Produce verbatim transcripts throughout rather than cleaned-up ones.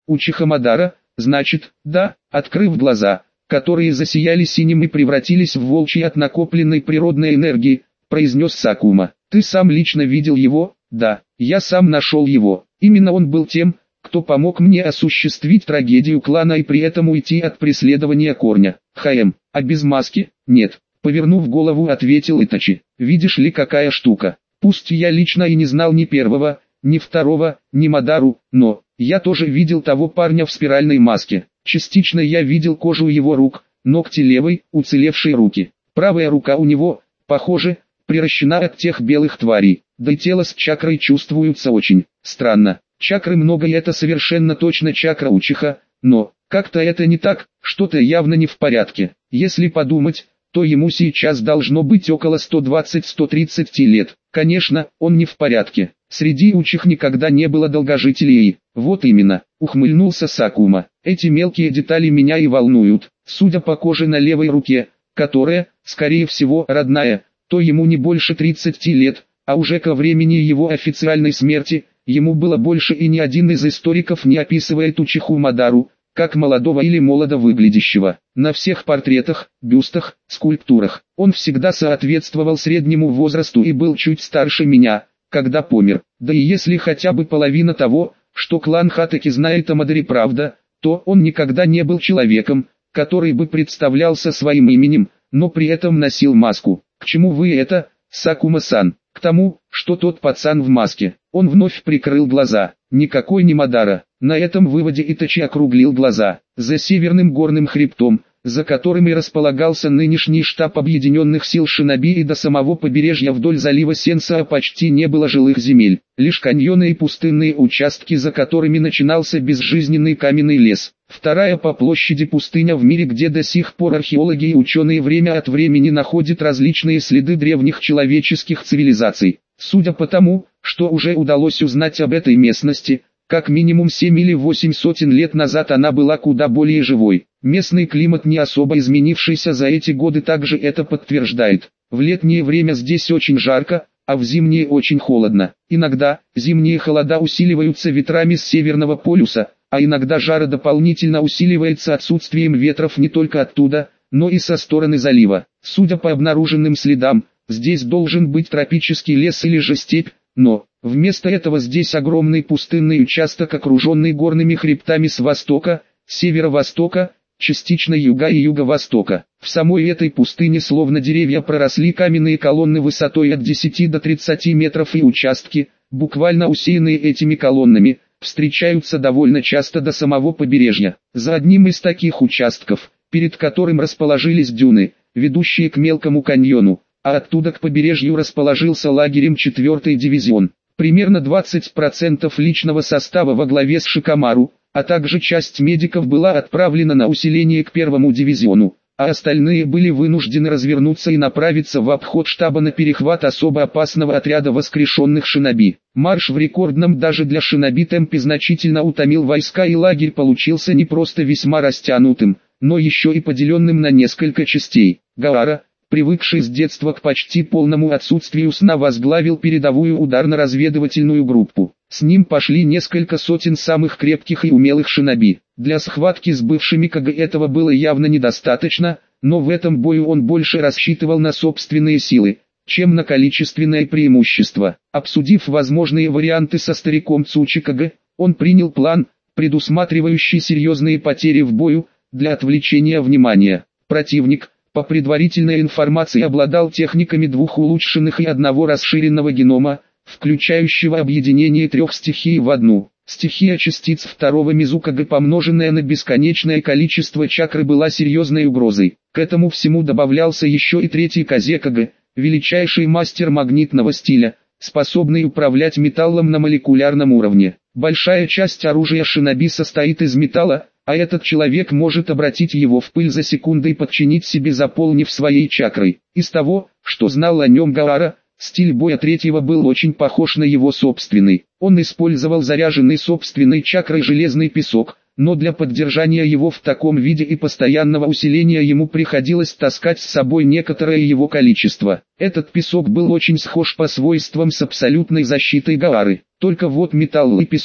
Учиха Мадара, значит, да, открыв глаза, которые засияли синим и превратились в волчий от накопленной природной энергии, произнес Сакума. Ты сам лично видел его? Да, я сам нашел его. Именно он был тем, кто помог мне осуществить трагедию клана и при этом уйти от преследования корня. Хаэм, а без маски? Нет. Повернув голову, ответил Итачи. Видишь ли, какая штука. Пусть я лично и не знал ни первого, ни второго, ни Мадару, но я тоже видел того парня в спиральной маске. Частично я видел кожу его рук, ногти левой, уцелевшие руки. Правая рука у него, похоже, приращена от тех белых тварей. Да и тело с чакрой чувствуется очень странно. Чакры много и это совершенно точно чакра Учиха, но как-то это не так, что-то явно не в порядке. Если подумать, то ему сейчас должно быть около сто двадцати — сто тридцати лет. Конечно, он не в порядке. Среди учих никогда не было долгожителей. Вот именно, ухмыльнулся Сакума. Эти мелкие детали меня и волнуют. Судя по коже на левой руке, которая, скорее всего, родная, то ему не больше тридцати лет, а уже ко времени его официальной смерти, ему было больше, и ни один из историков не описывает Учиху Мадару как молодого или молодо выглядящего. На всех портретах, бюстах, скульптурах он всегда соответствовал среднему возрасту и был чуть старше меня, когда помер. Да и если хотя бы половина того, что клан Хатаки знает о Мадере правда, то он никогда не был человеком, который бы представлялся своим именем, но при этом носил маску. К чему вы это, Сакума-сан? К тому, что тот пацан в маске. Он вновь прикрыл глаза. Никакой не Мадара. На этом выводе Итачи округлил глаза. За северным горным хребтом, за которым и располагался нынешний штаб объединенных сил Шиноби, и до самого побережья вдоль залива Сенсаа почти не было жилых земель. Лишь каньоны и пустынные участки, за которыми начинался безжизненный каменный лес. Вторая по площади пустыня в мире, где до сих пор археологи и ученые время от времени находят различные следы древних человеческих цивилизаций. Судя по тому, что уже удалось узнать об этой местности, как минимум семь или восемь сотен лет назад она была куда более живой. Местный климат, не особо изменившийся за эти годы, также это подтверждает. В летнее время здесь очень жарко, а в зимнее очень холодно. Иногда зимние холода усиливаются ветрами с Северного полюса, а иногда жара дополнительно усиливается отсутствием ветров не только оттуда, но и со стороны залива. Судя по обнаруженным следам, здесь должен быть тропический лес или же степь, но вместо этого здесь огромный пустынный участок, окруженный горными хребтами с востока, северо-востока, частично юга и юго-востока. В самой этой пустыне словно деревья проросли каменные колонны высотой от десяти до тридцати метров, и участки, буквально усеянные этими колоннами, встречаются довольно часто до самого побережья. За одним из таких участков, перед которым расположились дюны, ведущие к мелкому каньону, а оттуда к побережью расположился лагерем четвёртый дивизион. Примерно двадцать процентов личного состава во главе с Шикамару, а также часть медиков была отправлена на усиление к первому дивизиону, а остальные были вынуждены развернуться и направиться в обход штаба на перехват особо опасного отряда воскрешенных шиноби. Марш в рекордном даже для шиноби темпе значительно утомил войска, и лагерь получился не просто весьма растянутым, но еще и поделенным на несколько частей. Гаара, привыкший с детства к почти полному отсутствию сна, возглавил передовую ударно-разведывательную группу. С ним пошли несколько сотен самых крепких и умелых шиноби. Для схватки с бывшими КГ этого было явно недостаточно, но в этом бою он больше рассчитывал на собственные силы, чем на количественное преимущество. Обсудив возможные варианты со стариком Цучи КГ, он принял план, предусматривающий серьезные потери в бою, для отвлечения внимания. Противник, по предварительной информации, обладал техниками двух улучшенных и одного расширенного генома, включающего объединение трех стихий в одну. Стихия частиц второго Мизукага, помноженная на бесконечное количество чакры, была серьезной угрозой. К этому всему добавлялся еще и третий Казекага, величайший мастер магнитного стиля, способный управлять металлом на молекулярном уровне. Большая часть оружия шиноби состоит из металла, а этот человек может обратить его в пыль за секунды и подчинить себе, заполнив своей чакрой. Из того, что знал о нем Гаара, стиль боя третьего был очень похож на его собственный. Он использовал заряженный собственной чакрой железный песок, но для поддержания его в таком виде и постоянного усиления ему приходилось таскать с собой некоторое его количество. Этот песок был очень схож по свойствам с абсолютной защитой Гаары. Только вот металл и песок,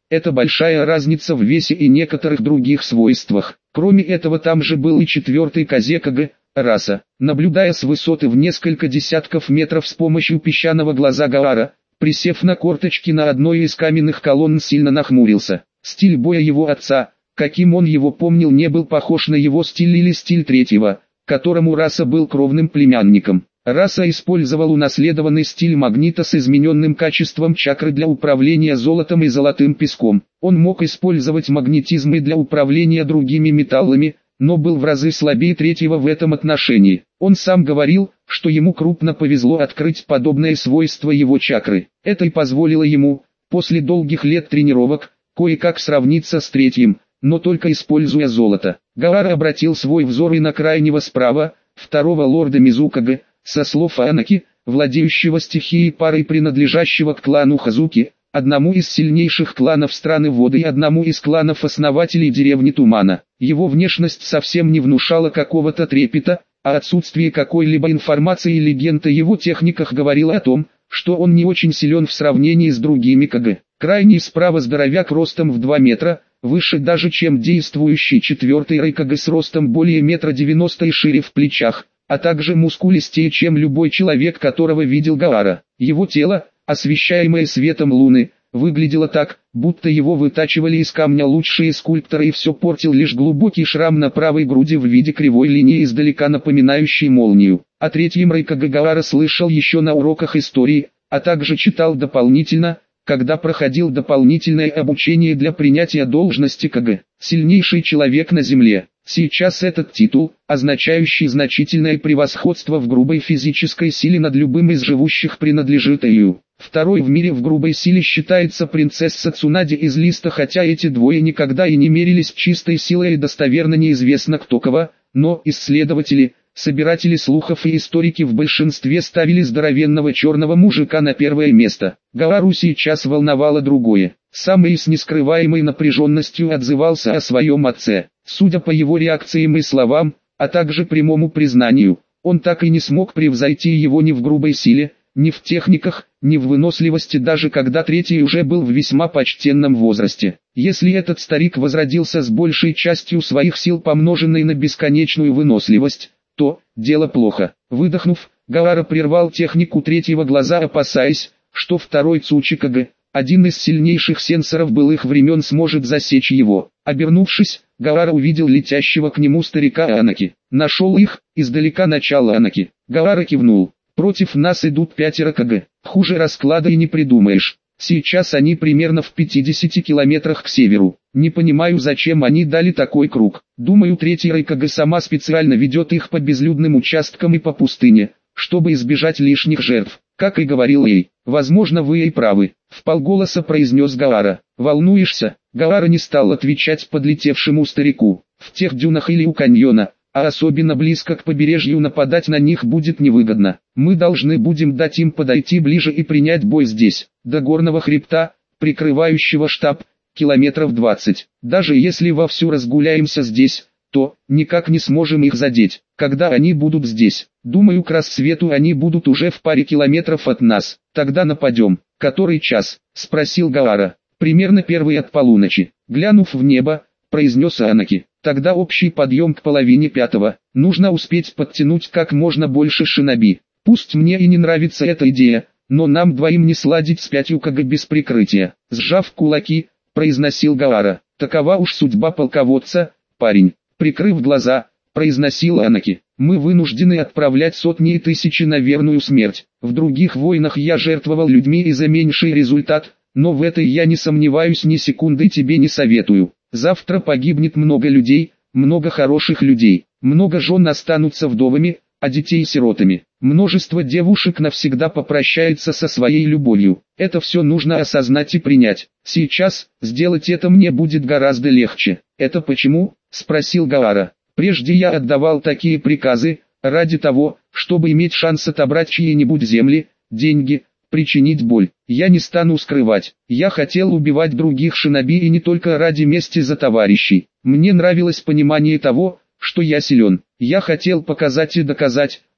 Это большая разница в весе и некоторых других свойствах. Кроме этого там же был и четвертый Казекага, раса. Наблюдая с высоты в несколько десятков метров с помощью песчаного глаза Гаара, присев на корточки на одной из каменных колонн, сильно нахмурился. Стиль боя его отца, каким он его помнил, не был похож на его стиль или стиль третьего, которому раса был кровным племянником. Раса использовал унаследованный стиль магнита с измененным качеством чакры для управления золотом и золотым песком. Он мог использовать магнетизм и для управления другими металлами, но был в разы слабее третьего в этом отношении. Он сам говорил, что ему крупно повезло открыть подобное свойство его чакры. Это и позволило ему, после долгих лет тренировок, кое-как сравниться с третьим, но только используя золото. Гаара обратил свой взор и на крайнего справа, второго лорда Мизукага, со слов Анаки, владеющего стихией парой, принадлежащего к клану Хазуки, одному из сильнейших кланов страны воды и одному из кланов-основателей деревни Тумана. Его внешность совсем не внушала какого-то трепета, а отсутствие какой-либо информации и легенд о его техниках говорило о том, что он не очень силен в сравнении с другими Кага. Крайний справа здоровяк ростом в два метра, выше даже чем действующий четвертый Райкага с ростом более метра девяносто и шире в плечах, а также мускулистее, чем любой человек, которого видел Гаара. Его тело, освещаемое светом луны, выглядело так, будто его вытачивали из камня лучшие скульпторы, и все портил лишь глубокий шрам на правой груди в виде кривой линии, издалека напоминающей молнию. О третьем Райкага Гаара слышал еще на уроках истории, а также читал дополнительно, когда проходил дополнительное обучение для принятия должности Кага. Сильнейший человек на земле. Сейчас этот титул, означающий значительное превосходство в грубой физической силе над любым из живущих, принадлежит Эйю. Второй в мире в грубой силе считается принцесса Цунади из Листа, хотя эти двое никогда и не мерились чистой силой, и достоверно неизвестно кто кого, но исследователи, собиратели слухов и историки в большинстве ставили здоровенного черного мужика на первое место. Гаару сейчас волновало другое. Сам Эй с нескрываемой напряженностью отзывался о своем отце. Судя по его реакциям и словам, а также прямому признанию, он так и не смог превзойти его ни в грубой силе, ни в техниках, ни в выносливости, даже когда третий уже был в весьма почтенном возрасте. Если этот старик возродился с большей частью своих сил, помноженной на бесконечную выносливость, то дело плохо. Выдохнув, Гаара прервал технику третьего глаза, опасаясь, что второй Цучикага, один из сильнейших сенсоров былых времен, сможет засечь его. Обернувшись, Гаара увидел летящего к нему старика Анаки. Нашел их, издалека начал Анаки. Гаара кивнул. Против нас идут пятеро Кага. Хуже расклада и не придумаешь. Сейчас они примерно в пятидесяти километрах к северу. Не понимаю, зачем они дали такой круг. Думаю, третий Райкага сама специально ведет их по безлюдным участкам и по пустыне, чтобы избежать лишних жертв. Как и говорил Эй, возможно, вы и правы, вполголоса произнес Гаара. Волнуешься? Гаара не стал отвечать подлетевшему старику. В тех дюнах или у каньона, а особенно близко к побережью, нападать на них будет невыгодно. Мы должны будем дать им подойти ближе и принять бой здесь, до горного хребта, прикрывающего штаб, километров двадцать. Даже если вовсю разгуляемся здесь, то никак не сможем их задеть. Когда они будут здесь, думаю, к рассвету они будут уже в паре километров от нас. Тогда нападем. Который час? Спросил Гаара. Примерно первый от полуночи. Глянув в небо, произнес Анаки. Тогда общий подъем к половине пятого. Нужно успеть подтянуть как можно больше шиноби. Пусть мне и не нравится эта идея, но нам двоим не сладить с пятью Кага без прикрытия. Сжав кулаки, произносил Гаара. Такова уж судьба полководца, парень. Прикрыв глаза, произносил Анаки. Мы вынуждены отправлять сотни и тысячи на верную смерть. В других войнах я жертвовал людьми и за меньший результат, но в этой я не сомневаюсь ни секунды, тебе не советую. Завтра погибнет много людей, много хороших людей. Много жен останутся вдовами, а детей сиротами. Множество девушек навсегда попрощается со своей любовью. Это все нужно осознать и принять. Сейчас, сделать это мне будет гораздо легче. Это почему? Спросил Гаара. Прежде я отдавал такие приказы, ради того, чтобы иметь шанс отобрать чьи-нибудь земли, деньги, причинить боль. Я не стану скрывать. Я хотел убивать других шиноби, и не только ради мести за товарищей. Мне нравилось понимание того, что я силен. Я хотел показать и доказать,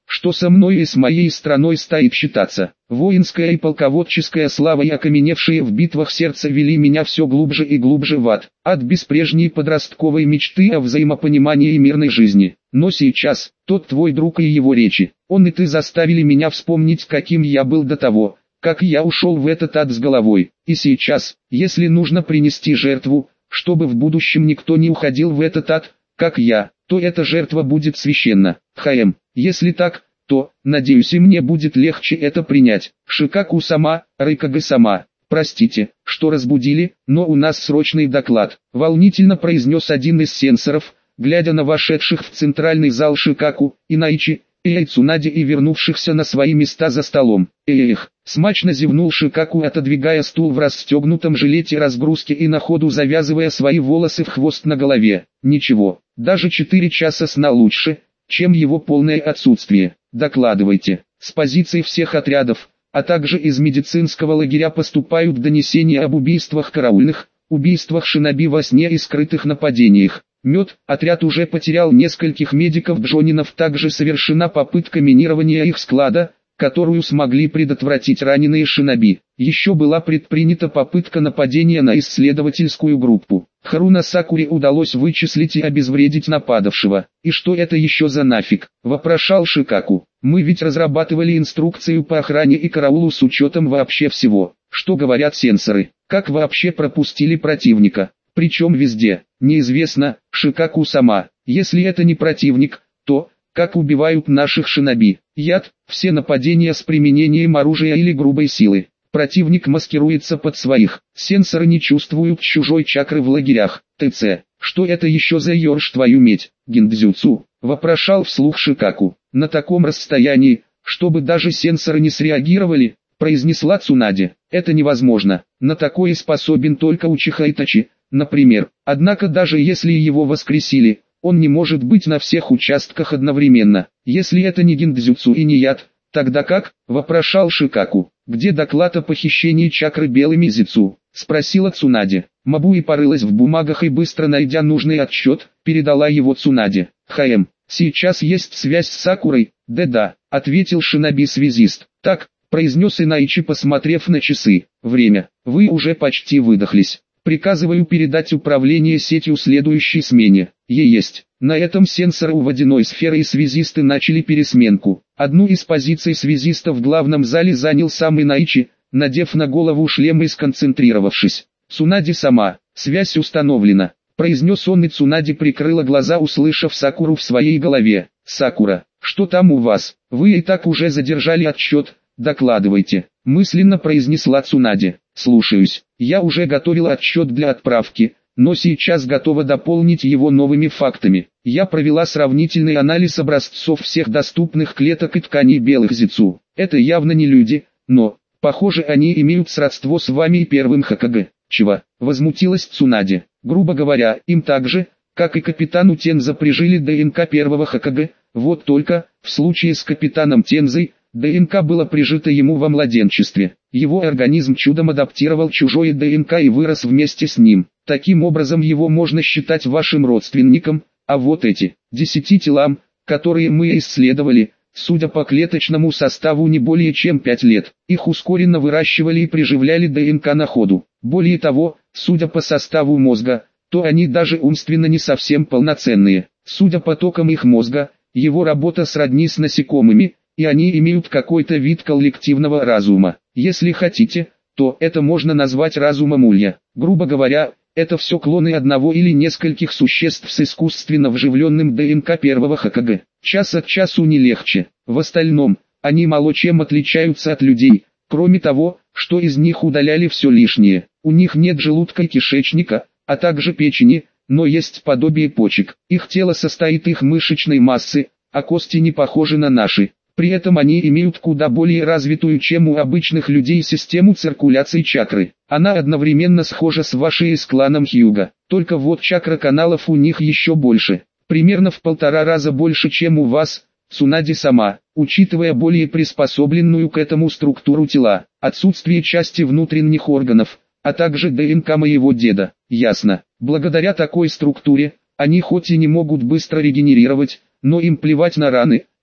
что со мной и с моей страной стоит считаться. Воинская и полководческая слава и окаменевшие в битвах сердца вели меня все глубже и глубже в ад. Ад без прежней подростковой мечты о взаимопонимании и мирной жизни. Но сейчас, тот твой друг и его речи, он и ты заставили меня вспомнить, каким я был до того, как я ушел в этот ад с головой. И сейчас, если нужно принести жертву, чтобы в будущем никто не уходил в этот ад, как я, то эта жертва будет священна. Хаэм, если так, то, надеюсь, и мне будет легче это принять. Шикаку-сама, Райкага-сама, простите, что разбудили, но у нас срочный доклад, волнительно произнес один из сенсоров, глядя на вошедших в центральный зал Шикаку, Инаичи, и Цунади и вернувшихся на свои места за столом. Эх, смачно зевнул Шикаку, отодвигая стул в расстегнутом жилете разгрузки и на ходу завязывая свои волосы в хвост на голове. Ничего, даже четыре часа сна лучше, чем его полное отсутствие. Докладывайте. С позиций всех отрядов, а также из медицинского лагеря поступают донесения об убийствах караульных, убийствах шиноби во сне и скрытых нападениях. Мед, отряд уже потерял нескольких медиков-джонинов, также совершена попытка минирования их склада, которую смогли предотвратить раненые шиноби. Еще была предпринята попытка нападения на исследовательскую группу. Харуна Сакуре удалось вычислить и обезвредить нападавшего. «И что это еще за нафиг?» – вопрошал Шикаку. «Мы ведь разрабатывали инструкцию по охране и караулу с учетом вообще всего. Что говорят сенсоры? Как вообще пропустили противника? Причем везде, неизвестно, Шикаку-сама. Если это не противник, то, как убивают наших шиноби? Яд, все нападения с применением оружия или грубой силы. Противник маскируется под своих. Сенсоры не чувствуют чужой чакры в лагерях. ТЦ. Что это еще за ёрш, твою медь? Гиндзюцу?» – вопрошал вслух Шикаку. «На таком расстоянии, чтобы даже сенсоры не среагировали», – произнесла Цунади. «Это невозможно. На такое способен только Учиха Итачи, например. Однако даже если его воскресили, он не может быть на всех участках одновременно. Если это не гиндзюцу и не яд, тогда как?» – вопрошал Шикаку. «Где доклад о похищении чакры белыми зицу?» – спросила Цунади. Мабуи порылась в бумагах и, быстро найдя нужный отчет, передала его Цунади. «Хаэм, сейчас есть связь с Сакурой?» «Да-да», – ответил шиноби-связист. «Так», – произнес Инаичи, посмотрев на часы. «Время. Вы уже почти выдохлись. Приказываю передать управление сетью следующей смене». Есть. На этом сенсоры у водяной сферы и связисты начали пересменку. Одну из позиций связиста в главном зале занял сам Инаичи, надев на голову шлем и сконцентрировавшись. «Цунади сама, связь установлена», – произнес он, и Цунади прикрыла глаза, услышав Сакуру в своей голове. «Сакура, что там у вас? Вы и так уже задержали отчет, докладывайте», – мысленно произнесла Цунади. «Слушаюсь, я уже готовила отчет для отправки, но сейчас готова дополнить его новыми фактами. Я провела сравнительный анализ образцов всех доступных клеток и тканей белых зицу. Это явно не люди, но, похоже, они имеют сродство с вами и первым Хокаге». «Чего?» – возмутилась Цунади. «Грубо говоря, им так же, как и капитану Тенза, прижили ДНК первого Хокаге, вот только, в случае с капитаном Тензой, ДНК было прижито ему во младенчестве. Его организм чудом адаптировал чужое ДНК и вырос вместе с ним. Таким образом его можно считать вашим родственником, а вот эти, десяти телам, которые мы исследовали, судя по клеточному составу, не более чем пять лет. Их ускоренно выращивали и приживляли ДНК на ходу. Более того, судя по составу мозга, то они даже умственно не совсем полноценные. Судя по токам их мозга, его работа сродни с насекомыми, и они имеют какой-то вид коллективного разума. Если хотите, то это можно назвать разумом улья. Грубо говоря, это все клоны одного или нескольких существ с искусственно вживленным ДНК первого Хокаге. Час от часу не легче. В остальном, они мало чем отличаются от людей, кроме того, что из них удаляли все лишнее. У них нет желудка и кишечника, а также печени, но есть подобие почек. Их тело состоит из мышечной массы, а кости не похожи на наши. При этом они имеют куда более развитую, чем у обычных людей, систему циркуляции чакры. Она одновременно схожа с вашей и с кланом Хьюга, только вот чакра каналов у них еще больше, примерно в полтора раза больше, чем у вас, Цунади сама, учитывая более приспособленную к этому структуру тела, отсутствие части внутренних органов, а также ДНК моего деда. Ясно. Благодаря такой структуре, они хоть и не могут быстро регенерировать, но им плевать на раны,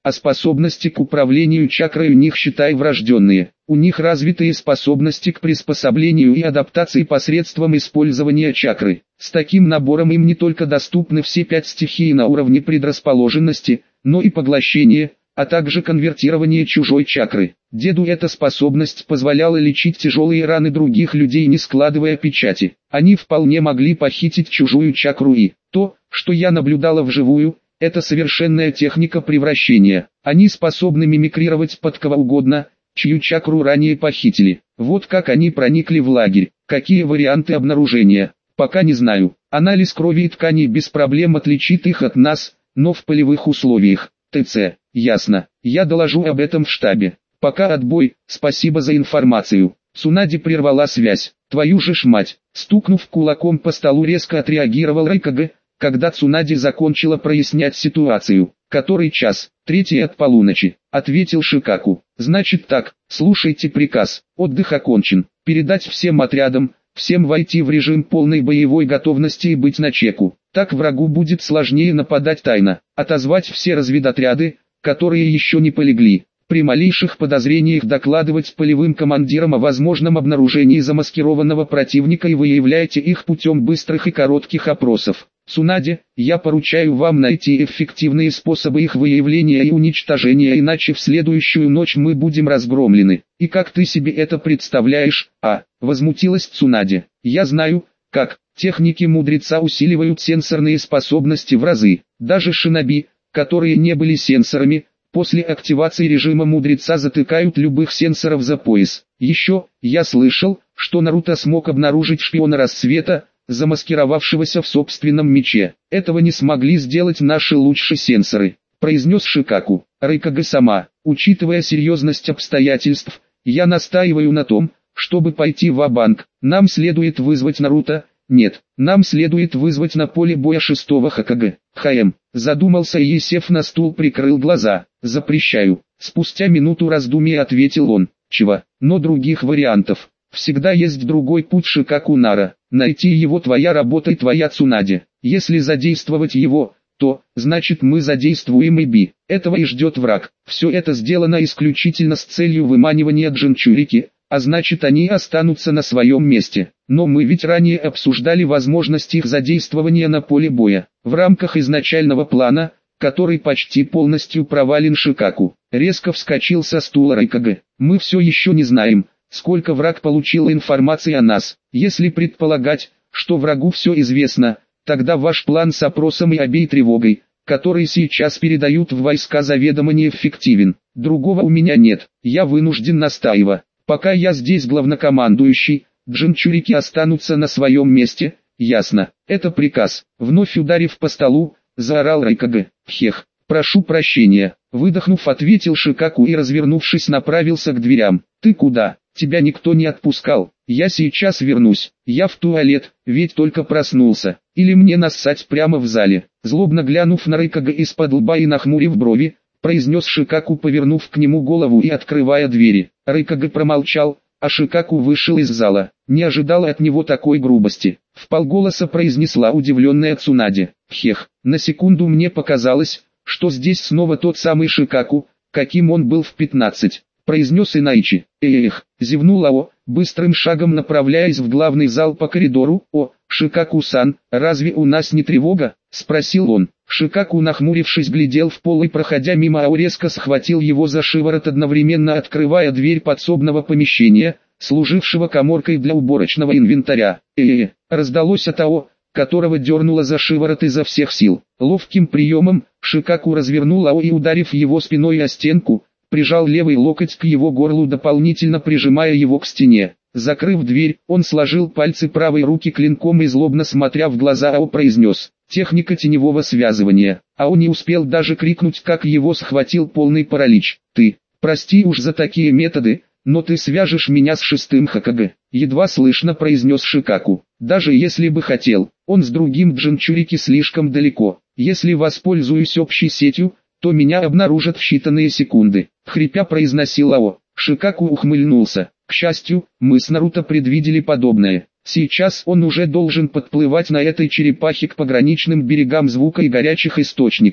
а способности к управлению чакрой у них считай врожденные. У них развитые способности к приспособлению и адаптации посредством использования чакры. С таким набором им не только доступны все пять стихий на уровне предрасположенности, но и поглощение, а также конвертирование чужой чакры. Деду эта способность позволяла лечить тяжелые раны других людей, не складывая печати. Они вполне могли похитить чужую чакру, и то, что я наблюдала вживую, это совершенная техника превращения. Они способны мимикрировать под кого угодно, чью чакру ранее похитили. Вот как они проникли в лагерь. Какие варианты обнаружения? Пока не знаю. Анализ крови и тканей без проблем отличит их от нас, но в полевых условиях. ТЦ. Ясно. Я доложу об этом в штабе. Пока отбой, спасибо за информацию. Цунади прервала связь. Твою же ж мать. Стукнув кулаком по столу, резко отреагировал Райкага, когда Цунади закончила прояснять ситуацию. Который час? Третий от полуночи, ответил Шикаку. Значит так, слушайте приказ. Отдых окончен. Передать всем отрядам, всем войти в режим полной боевой готовности и быть начеку. Так врагу будет сложнее нападать тайно. Отозвать все разведотряды, которые еще не полегли. При малейших подозрениях докладывать полевым командирам о возможном обнаружении замаскированного противника, и выявляйте их путем быстрых и коротких опросов. Цунади, я поручаю вам найти эффективные способы их выявления и уничтожения, иначе в следующую ночь мы будем разгромлены. И как ты себе это представляешь? А, возмутилась Цунади. Я знаю, как. Техники мудреца усиливают сенсорные способности в разы. Даже шиноби, которые не были сенсорами, после активации режима мудреца затыкают любых сенсоров за пояс. Еще, я слышал, что Наруто смог обнаружить шпиона рассвета, замаскировавшегося в собственном мече. Этого не смогли сделать наши лучшие сенсоры, произнес Шикаку. Райкага-сама, учитывая серьезность обстоятельств, я настаиваю на том, чтобы пойти ва-банк. Нам следует вызвать Наруто. Нет, нам следует вызвать на поле боя шестого Хокаге. ХМ, задумался и, сев на стул, прикрыл глаза. Запрещаю. Спустя минуту раздумья ответил он. Чего? Но других вариантов. Всегда есть другой путь, Шикаку Нара. Найти его твоя работа и твоя, Цунади. Если задействовать его, то, значит, мы задействуем и Би. Этого и ждет враг. Все это сделано исключительно с целью выманивания Джинчурики, а значит, они останутся на своем месте. Но мы ведь ранее обсуждали возможность их задействования на поле боя. В рамках изначального плана, который почти полностью провален, Шикаку резко вскочил со стула Райкага. Мы все еще не знаем, сколько враг получил информации о нас. Если предполагать, что врагу все известно, тогда ваш план с опросом и обей тревогой, который сейчас передают в войска, заведомо неэффективен. Другого у меня нет. Я вынужден настаивать. Пока я здесь главнокомандующий, Джинчурики останутся на своем месте. Ясно. Это приказ. Вновь ударив по столу, заорал Райкага. Хех. Прошу прощения. Выдохнув, ответил Шикаку и, развернувшись, направился к дверям. Ты куда? Тебя никто не отпускал. Я сейчас вернусь. Я в туалет, ведь только проснулся. Или мне нассать прямо в зале? Злобно глянув на Райкага из-под лба и нахмурив брови, произнес Шикаку, повернув к нему голову и открывая двери. Райкага промолчал, а Шикаку вышел из зала. Не ожидала от него такой грубости. Вполголоса произнесла удивленная Цунади. Хех, на секунду мне показалось, что здесь снова тот самый Шикаку, каким он был в пятнадцать, произнес Инайчи. Эх, зевнул Ао, быстрым шагом направляясь в главный зал по коридору. О, Шикаку-сан, разве у нас не тревога? Спросил он. Шикаку, нахмурившись, глядел в пол и, проходя мимо Ао, резко схватил его за шиворот, одновременно открывая дверь подсобного помещения, служившего каморкой для уборочного инвентаря. Э-э, раздалось от Ао, которого дернуло за шиворот изо всех сил. Ловким приемом, Шикаку развернул Ао и, ударив его спиной о стенку, прижал левый локоть к его горлу, дополнительно прижимая его к стене. Закрыв дверь, он сложил пальцы правой руки клинком и, злобно смотря в глаза Ао, произнес: «Техника теневого связывания». Ао не успел даже крикнуть, как его схватил полный паралич. «Ты, прости уж за такие методы, но ты свяжешь меня с шестым Хокаге», едва слышно произнес Шикаку. «Даже если бы хотел, он с другим Джинчурики слишком далеко. Если воспользуюсь общей сетью, то меня обнаружат в считанные секунды», хрипя произносил Ао. Шикаку ухмыльнулся. К счастью, мы с Наруто предвидели подобное. Сейчас он уже должен подплывать на этой черепахе к пограничным берегам звука и горячих источников.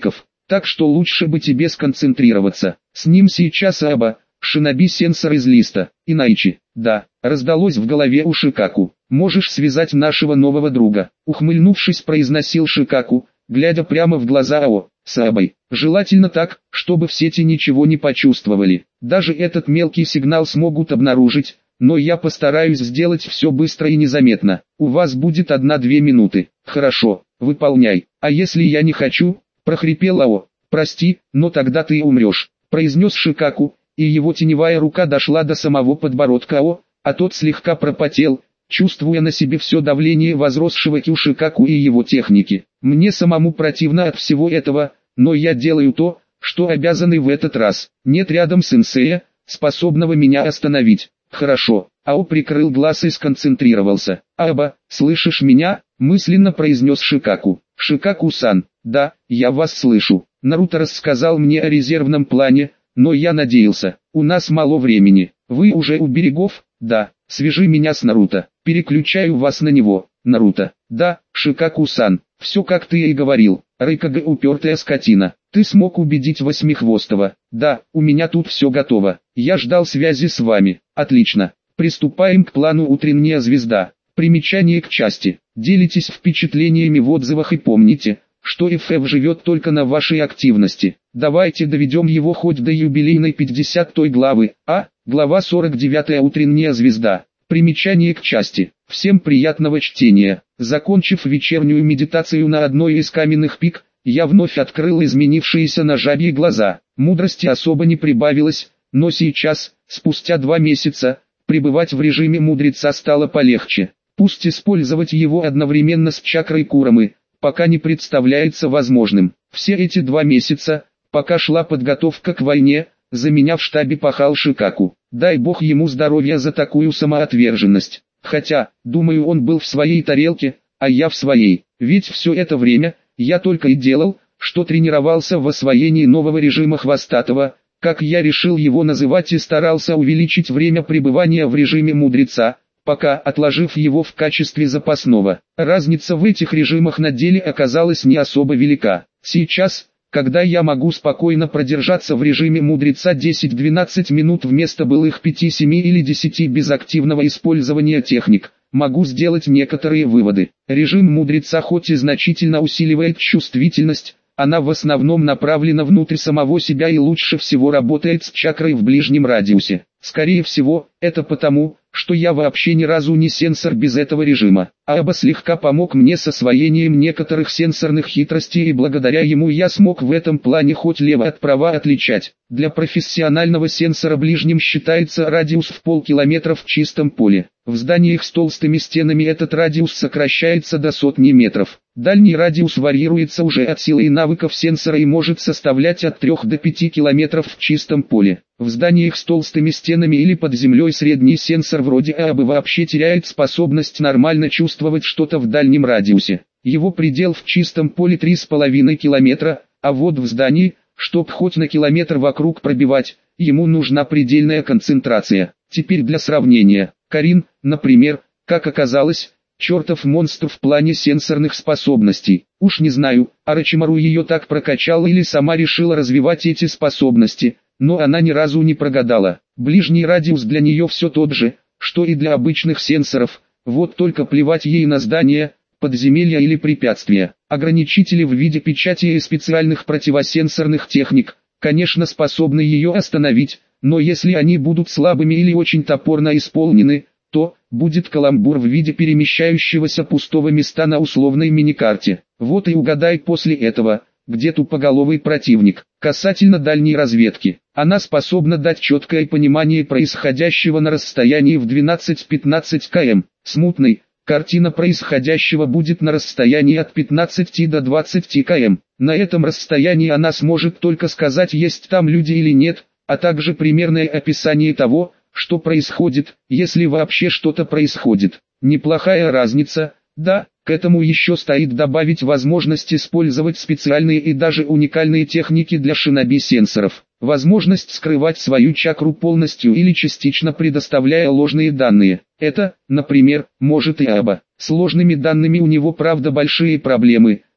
так что лучше бы тебе сконцентрироваться. С ним сейчас Аба, шиноби сенсор из листа, Инайчи. Да, раздалось в голове у Шикаку. Можешь связать нашего нового друга, ухмыльнувшись, произносил Шикаку, глядя прямо в глаза Ао, с Абой. Желательно так, чтобы в сети ничего не почувствовали. Даже этот мелкий сигнал смогут обнаружить, но я постараюсь сделать все быстро и незаметно. У вас будет одна-две минуты. Хорошо, выполняй. А если я не хочу? Прохрипел Ао. Прости, но тогда ты умрешь, произнес Шикаку, и его теневая рука дошла до самого подбородка Ао, а тот слегка пропотел, чувствуя на себе все давление возросшего Кю Шикаку и его техники. Мне самому противно от всего этого, но я делаю то, что обязанный в этот раз. Нет рядом сенсея, способного меня остановить. Хорошо. Ао прикрыл глаз и сконцентрировался. Аба, слышишь меня? Мысленно произнес Шикаку. Шикаку-сан, да, я вас слышу. Наруто рассказал мне о резервном плане, но я надеялся. У нас мало времени. Вы уже у берегов? Да. Свяжи меня с Наруто. Переключаю вас на него. Наруто. Да, Шикаку-сан. Все как ты и говорил. Рыкага упертая скотина. Ты смог убедить Восьмихвостого. Да, у меня тут все готово. Я ждал связи с вами. Отлично. Приступаем к плану «Утренняя звезда». Примечание к части. Делитесь впечатлениями в отзывах и помните, что эф эф живет только на вашей активности. Давайте доведем его хоть до юбилейной пятидесятой главы, а, глава сорок девятая «Утренняя звезда». Примечание к части. Всем приятного чтения. Закончив вечернюю медитацию на одной из каменных пик, я вновь открыл изменившиеся на жабьи глаза. Мудрости особо не прибавилось, но сейчас, спустя два месяца, пребывать в режиме мудреца стало полегче. Пусть использовать его одновременно с чакрой Курамы, пока не представляется возможным. Все эти два месяца, пока шла подготовка к войне, за меня в штабе пахал Шикаку. Дай бог ему здоровья за такую самоотверженность. Хотя, думаю, он был в своей тарелке, а я в своей. Ведь все это время, я только и делал, что тренировался в освоении нового режима Хвостатого, как я решил его называть, и старался увеличить время пребывания в режиме мудреца, пока отложив его в качестве запасного. Разница в этих режимах на деле оказалась не особо велика. Сейчас, когда я могу спокойно продержаться в режиме мудреца десять-двенадцать минут вместо былых пяти-семи или десяти без активного использования техник, могу сделать некоторые выводы. Режим мудреца хоть и значительно усиливает чувствительность, она в основном направлена внутрь самого себя и лучше всего работает с чакрой в ближнем радиусе. Скорее всего, это потому, что я вообще ни разу не сенсор без этого режима. Аба слегка помог мне с освоением некоторых сенсорных хитростей, и благодаря ему я смог в этом плане хоть лево от права отличать. Для профессионального сенсора ближним считается радиус в полкилометра в чистом поле. В зданиях с толстыми стенами этот радиус сокращается до сотни метров. Дальний радиус варьируется уже от силы и навыков сенсора и может составлять от трёх до пяти километров в чистом поле. В зданиях с толстыми стенами или под землей средний сенсор вроде Абы вообще теряет способность нормально чувствовать что-то в дальнем радиусе. Его предел в чистом поле три с половиной километра, а вот в здании, чтоб хоть на километр вокруг пробивать, ему нужна предельная концентрация. Теперь для сравнения. Карин, например, как оказалось, чертов монстр в плане сенсорных способностей. Уж не знаю, Орочимару ее так прокачал или сама решила развивать эти способности, но она ни разу не прогадала. Ближний радиус для нее все тот же, что и для обычных сенсоров, вот только плевать ей на здания, подземелья или препятствия. Ограничители в виде печати и специальных противосенсорных техник, конечно, способны ее остановить, но если они будут слабыми или очень топорно исполнены, то будет каламбур в виде перемещающегося пустого места на условной миникарте. Вот и угадай после этого, где тупоголовый противник. Касательно дальней разведки, она способна дать четкое понимание происходящего на расстоянии в двенадцать-пятнадцать километров. Смутной, картина происходящего будет на расстоянии от пятнадцати до двадцати километров. На этом расстоянии она сможет только сказать, есть там люди или нет, а также примерное описание того, что происходит, если вообще что-то происходит. Неплохая разница, да. К этому еще стоит добавить возможность использовать специальные и даже уникальные техники для шиноби-сенсоров. Возможность скрывать свою чакру полностью или частично, предоставляя ложные данные. Это, например, может и Аба. С ложными данными у него правда большие проблемы,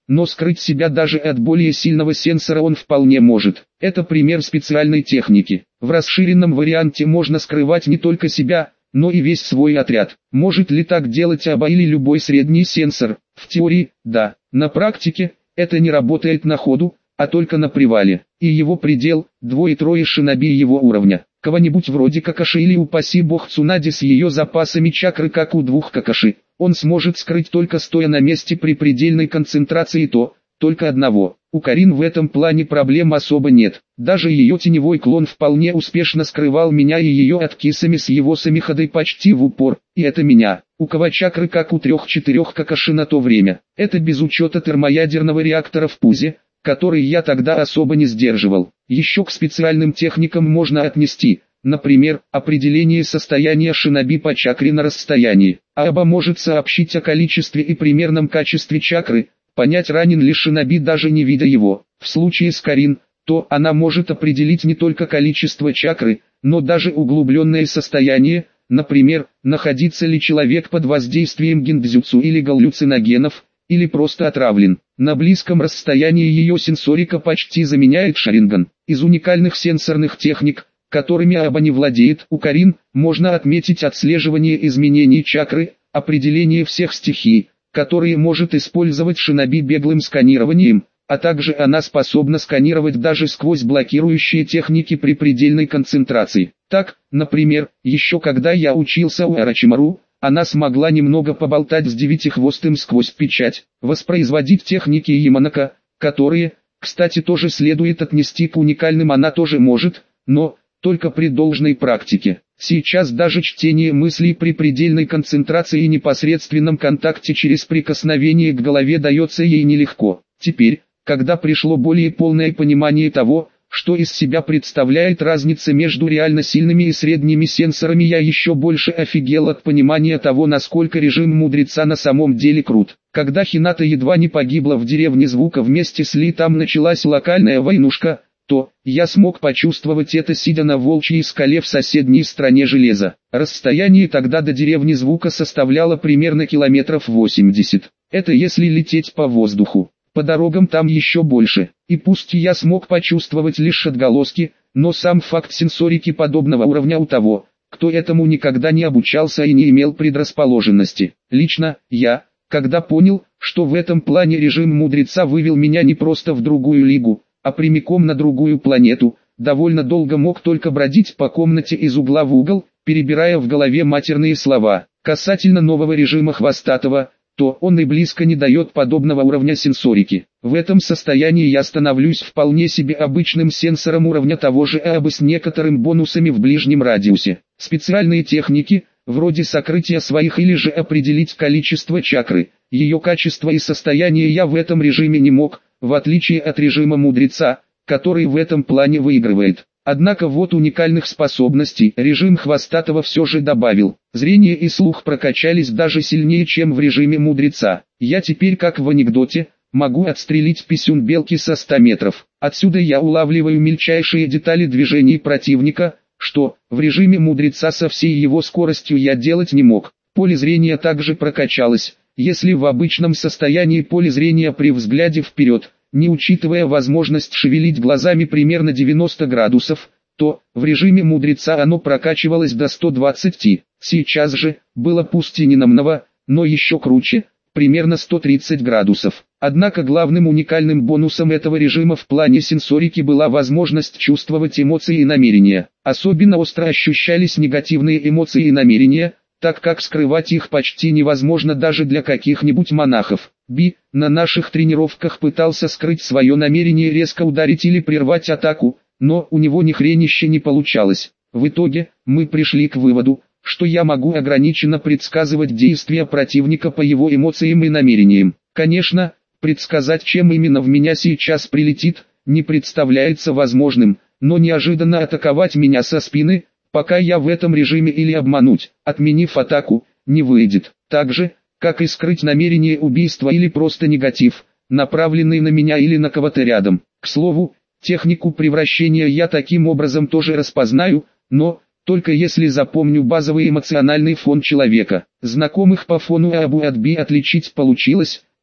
но скрыть себя даже от более сильного сенсора он вполне может. Это пример специальной техники. В расширенном варианте можно скрывать не только себя, но и весь свой отряд. Может ли так делать АБА или любой средний сенсор? В теории, да. На практике, это не работает на ходу, а только на привале. И его предел – двое-трое шиноби его уровня. Кого-нибудь вроде Какаши или упаси бог Цунади с ее запасами чакры, как у двух Какаши, он сможет скрыть только стоя на месте при предельной концентрации, то только одного. У Карин в этом плане проблем особо нет. Даже ее теневой клон вполне успешно скрывал меня и ее от кисами с его самиходой почти в упор, и это меня. У кого чакры как у трех-четырех Какаши на то время. Это без учета термоядерного реактора в пузе, который я тогда особо не сдерживал. Еще к специальным техникам можно отнести, например, определение состояния шиноби по чакре на расстоянии. АБА может сообщить о количестве и примерном качестве чакры, понять, ранен ли шиноби, даже не видя его. В случае с Карин, то она может определить не только количество чакры, но даже углубленное состояние, например, находится ли человек под воздействием гиндзюцу или галлюциногенов, или просто отравлен. На близком расстоянии ее сенсорика почти заменяет Шаринган. Из уникальных сенсорных техник, которыми АБА не владеет, у Карин можно отметить отслеживание изменений чакры, определение всех стихий, которые может использовать шиноби беглым сканированием, а также она способна сканировать даже сквозь блокирующие техники при предельной концентрации. Так, например, еще когда я учился у Орочимару, она смогла немного поболтать с девятихвостым сквозь печать, воспроизводить техники Яманака, которые, кстати, тоже следует отнести к уникальным, она тоже может, но только при должной практике. Сейчас даже чтение мыслей при предельной концентрации и непосредственном контакте через прикосновение к голове дается ей нелегко. Теперь, когда пришло более полное понимание того, что из себя представляет разница между реально сильными и средними сенсорами, я еще больше офигел от понимания того, насколько режим мудреца на самом деле крут. Когда Хината едва не погибла в деревне звука вместе с Ли, там началась локальная войнушка, то я смог почувствовать это, сидя на волчьей скале в соседней стране железа. Расстояние тогда до деревни звука составляло примерно километров восемьдесят. Это если лететь по воздуху. По дорогам там еще больше, и пусть я смог почувствовать лишь отголоски, но сам факт сенсорики подобного уровня у того, кто этому никогда не обучался и не имел предрасположенности. Лично, я, когда понял, что в этом плане режим мудреца вывел меня не просто в другую лигу, а прямиком на другую планету, довольно долго мог только бродить по комнате из угла в угол, перебирая в голове матерные слова. Касательно нового режима Хвостатого, то он и близко не дает подобного уровня сенсорики. В этом состоянии я становлюсь вполне себе обычным сенсором уровня того же АБА с некоторым бонусами в ближнем радиусе. Специальные техники, вроде сокрытия своих или же определить количество чакры, ее качество и состояние, я в этом режиме не мог, в отличие от режима мудреца, который в этом плане выигрывает. Однако вот уникальных способностей режим Хвостатого все же добавил. Зрение и слух прокачались даже сильнее, чем в режиме мудреца. Я теперь, как в анекдоте, могу отстрелить писюн белки со ста метров. Отсюда я улавливаю мельчайшие детали движений противника, что в режиме мудреца со всей его скоростью я делать не мог. Поле зрения также прокачалось. Если в обычном состоянии поле зрения при взгляде вперед, не учитывая возможность шевелить глазами примерно девяносто градусов, то в режиме мудреца оно прокачивалось до ста двадцати. Сейчас же было пусть и не намного, но еще круче, примерно сто тридцать градусов. Однако главным уникальным бонусом этого режима в плане сенсорики была возможность чувствовать эмоции и намерения. Особенно остро ощущались негативные эмоции и намерения, так как скрывать их почти невозможно даже для каких-нибудь монахов. Би на наших тренировках пытался скрыть свое намерение резко ударить или прервать атаку, но у него ни хренище не получалось. В итоге, мы пришли к выводу, что я могу ограниченно предсказывать действия противника по его эмоциям и намерениям. Конечно, предсказать, чем именно в меня сейчас прилетит, не представляется возможным, но неожиданно атаковать меня со спины, пока я в этом режиме, или обмануть, отменив атаку, не выйдет. Так же, как и скрыть намерение убийства или просто негатив, направленный на меня или на кого-то рядом. К слову, технику превращения я таким образом тоже распознаю, но только если запомню базовый эмоциональный фон человека. Знакомых по фону Абу от Би отличить получилось,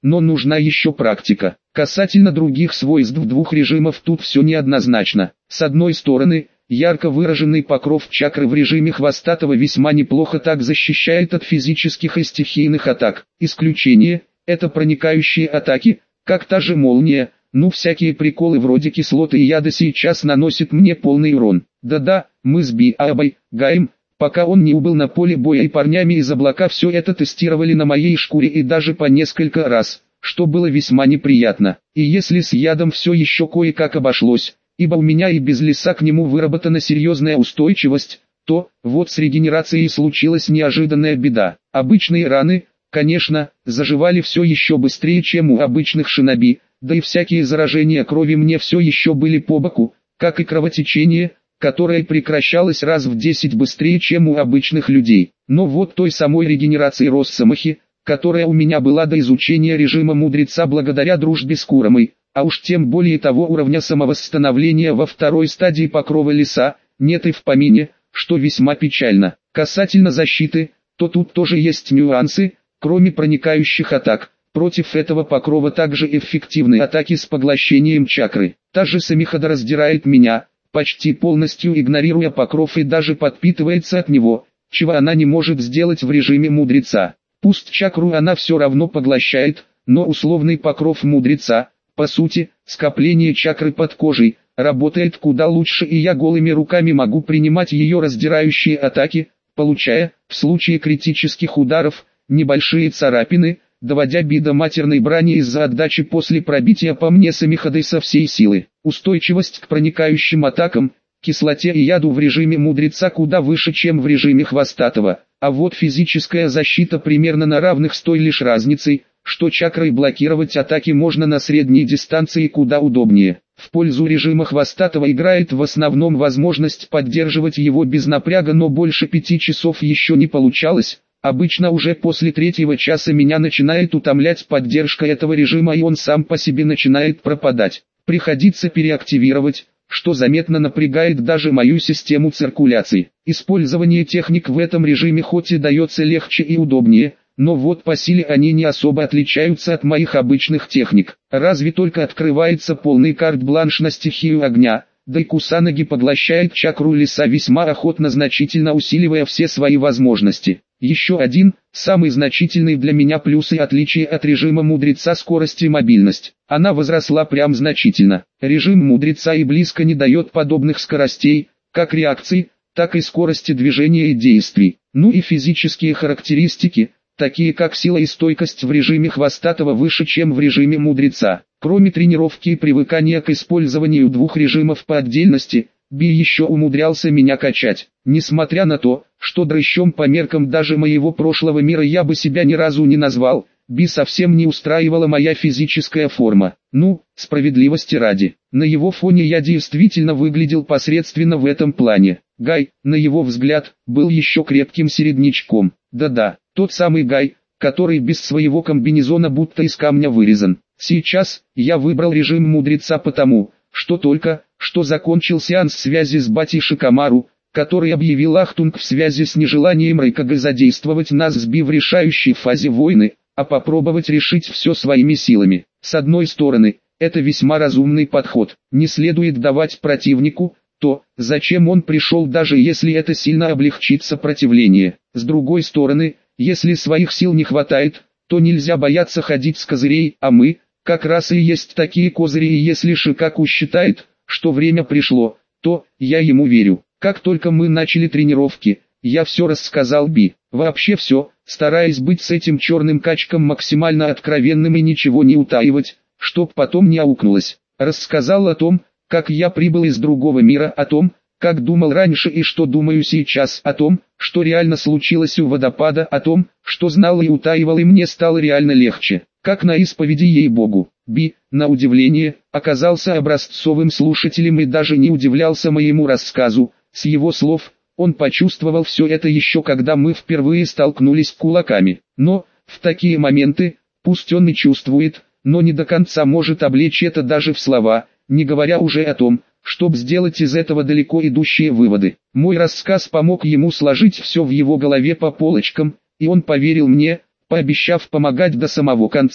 но нужна еще практика. Касательно других свойств двух режимов тут все неоднозначно. С одной стороны, ярко выраженный покров чакры в режиме хвостатого весьма неплохо так защищает от физических и стихийных атак. Исключение – это проникающие атаки, как та же молния, ну всякие приколы вроде кислоты и яда сейчас наносят мне полный урон. Да-да, мы с Биабой, Гаем, пока он не убыл на поле боя и парнями из облака все это тестировали на моей шкуре и даже по несколько раз, что было весьма неприятно. И если с ядом все еще кое-как обошлось, ибо у меня и без леса к нему выработана серьезная устойчивость, то, вот с регенерацией случилась неожиданная беда. Обычные раны, конечно, заживали все еще быстрее, чем у обычных шиноби, да и всякие заражения крови мне все еще были по боку, как и кровотечение, которое прекращалось раз в десять быстрее, чем у обычных людей. Но вот той самой регенерации Росомахи, которая у меня была до изучения режима мудреца благодаря дружбе с Куромой, а уж тем более того уровня самовосстановления во второй стадии покрова леса, нет и в помине, что весьма печально. Касательно защиты, то тут тоже есть нюансы, кроме проникающих атак. Против этого покрова также эффективны атаки с поглощением чакры. Та же Самихода раздирает меня, почти полностью игнорируя покров и даже подпитывается от него, чего она не может сделать в режиме мудреца. Пусть чакру она все равно поглощает, но условный покров мудреца, по сути, скопление чакры под кожей, работает куда лучше, и я голыми руками могу принимать ее раздирающие атаки, получая, в случае критических ударов, небольшие царапины, доводя Би до матерной брани из-за отдачи после пробития по мне Самиходой со всей силы. Устойчивость к проникающим атакам, кислоте и яду в режиме мудреца куда выше, чем в режиме хвостатого, а вот физическая защита примерно на равных с той лишь разницей, что чакрой блокировать атаки можно на средней дистанции куда удобнее. В пользу режима хвостатого играет в основном возможность поддерживать его без напряга, но больше пяти часов еще не получалось. Обычно уже после третьего часа меня начинает утомлять поддержка этого режима, и он сам по себе начинает пропадать. Приходится переактивировать, что заметно напрягает даже мою систему циркуляции. Использование техник в этом режиме хоть и дается легче и удобнее, но вот по силе они не особо отличаются от моих обычных техник. Разве только открывается полный карт-бланш на стихию огня, да и Кусанаги поглощает чакру леса весьма охотно, значительно усиливая все свои возможности. Еще один, самый значительный для меня плюс и отличие от режима мудреца — скорость и мобильность. Она возросла прям значительно. Режим мудреца и близко не дает подобных скоростей, как реакций, так и скорости движения и действий. Ну и физические характеристики, такие как сила и стойкость в режиме хвостатого выше, чем в режиме мудреца. Кроме тренировки и привыкания к использованию двух режимов по отдельности, Би еще умудрялся меня качать. Несмотря на то, что дрыщом по меркам даже моего прошлого мира я бы себя ни разу не назвал, Би совсем не устраивала моя физическая форма. Ну, справедливости ради, на его фоне я действительно выглядел посредственно в этом плане. Гай, на его взгляд, был еще крепким середнячком. Да-да, тот самый Гай, который без своего комбинезона будто из камня вырезан. Сейчас я выбрал режим мудреца потому, что только что закончил сеанс связи с Батей Шикамару, который объявил Ахтунг в связи с нежеланием Рейкага задействовать нас с Би в решающей фазе войны, а попробовать решить все своими силами. С одной стороны, это весьма разумный подход. Не следует давать противнику то, зачем он пришел, даже если это сильно облегчит сопротивление. С другой стороны, если своих сил не хватает, то нельзя бояться ходить с козырей, а мы, как раз и есть такие козыри, и если Шикаку считает, что время пришло, то я ему верю. Как только мы начали тренировки, я все рассказал Би. Вообще все, стараясь быть с этим черным качком максимально откровенным и ничего не утаивать, чтоб потом не аукнулось. Рассказал о том, как я прибыл из другого мира, о том, как думал раньше и что думаю сейчас, о том, что реально случилось у водопада, о том, что знал и утаивал, и мне стало реально легче. Как на исповеди, ей-богу. Би, на удивление, оказался образцовым слушателем и даже не удивлялся моему рассказу. С его слов, он почувствовал все это еще когда мы впервые столкнулись кулаками. Но, в такие моменты, пусть он и чувствует, но не до конца может облечь это даже в слова, не говоря уже о том, чтобы сделать из этого далеко идущие выводы. Мой рассказ помог ему сложить все в его голове по полочкам, и он поверил мне, пообещав помогать до самого конца,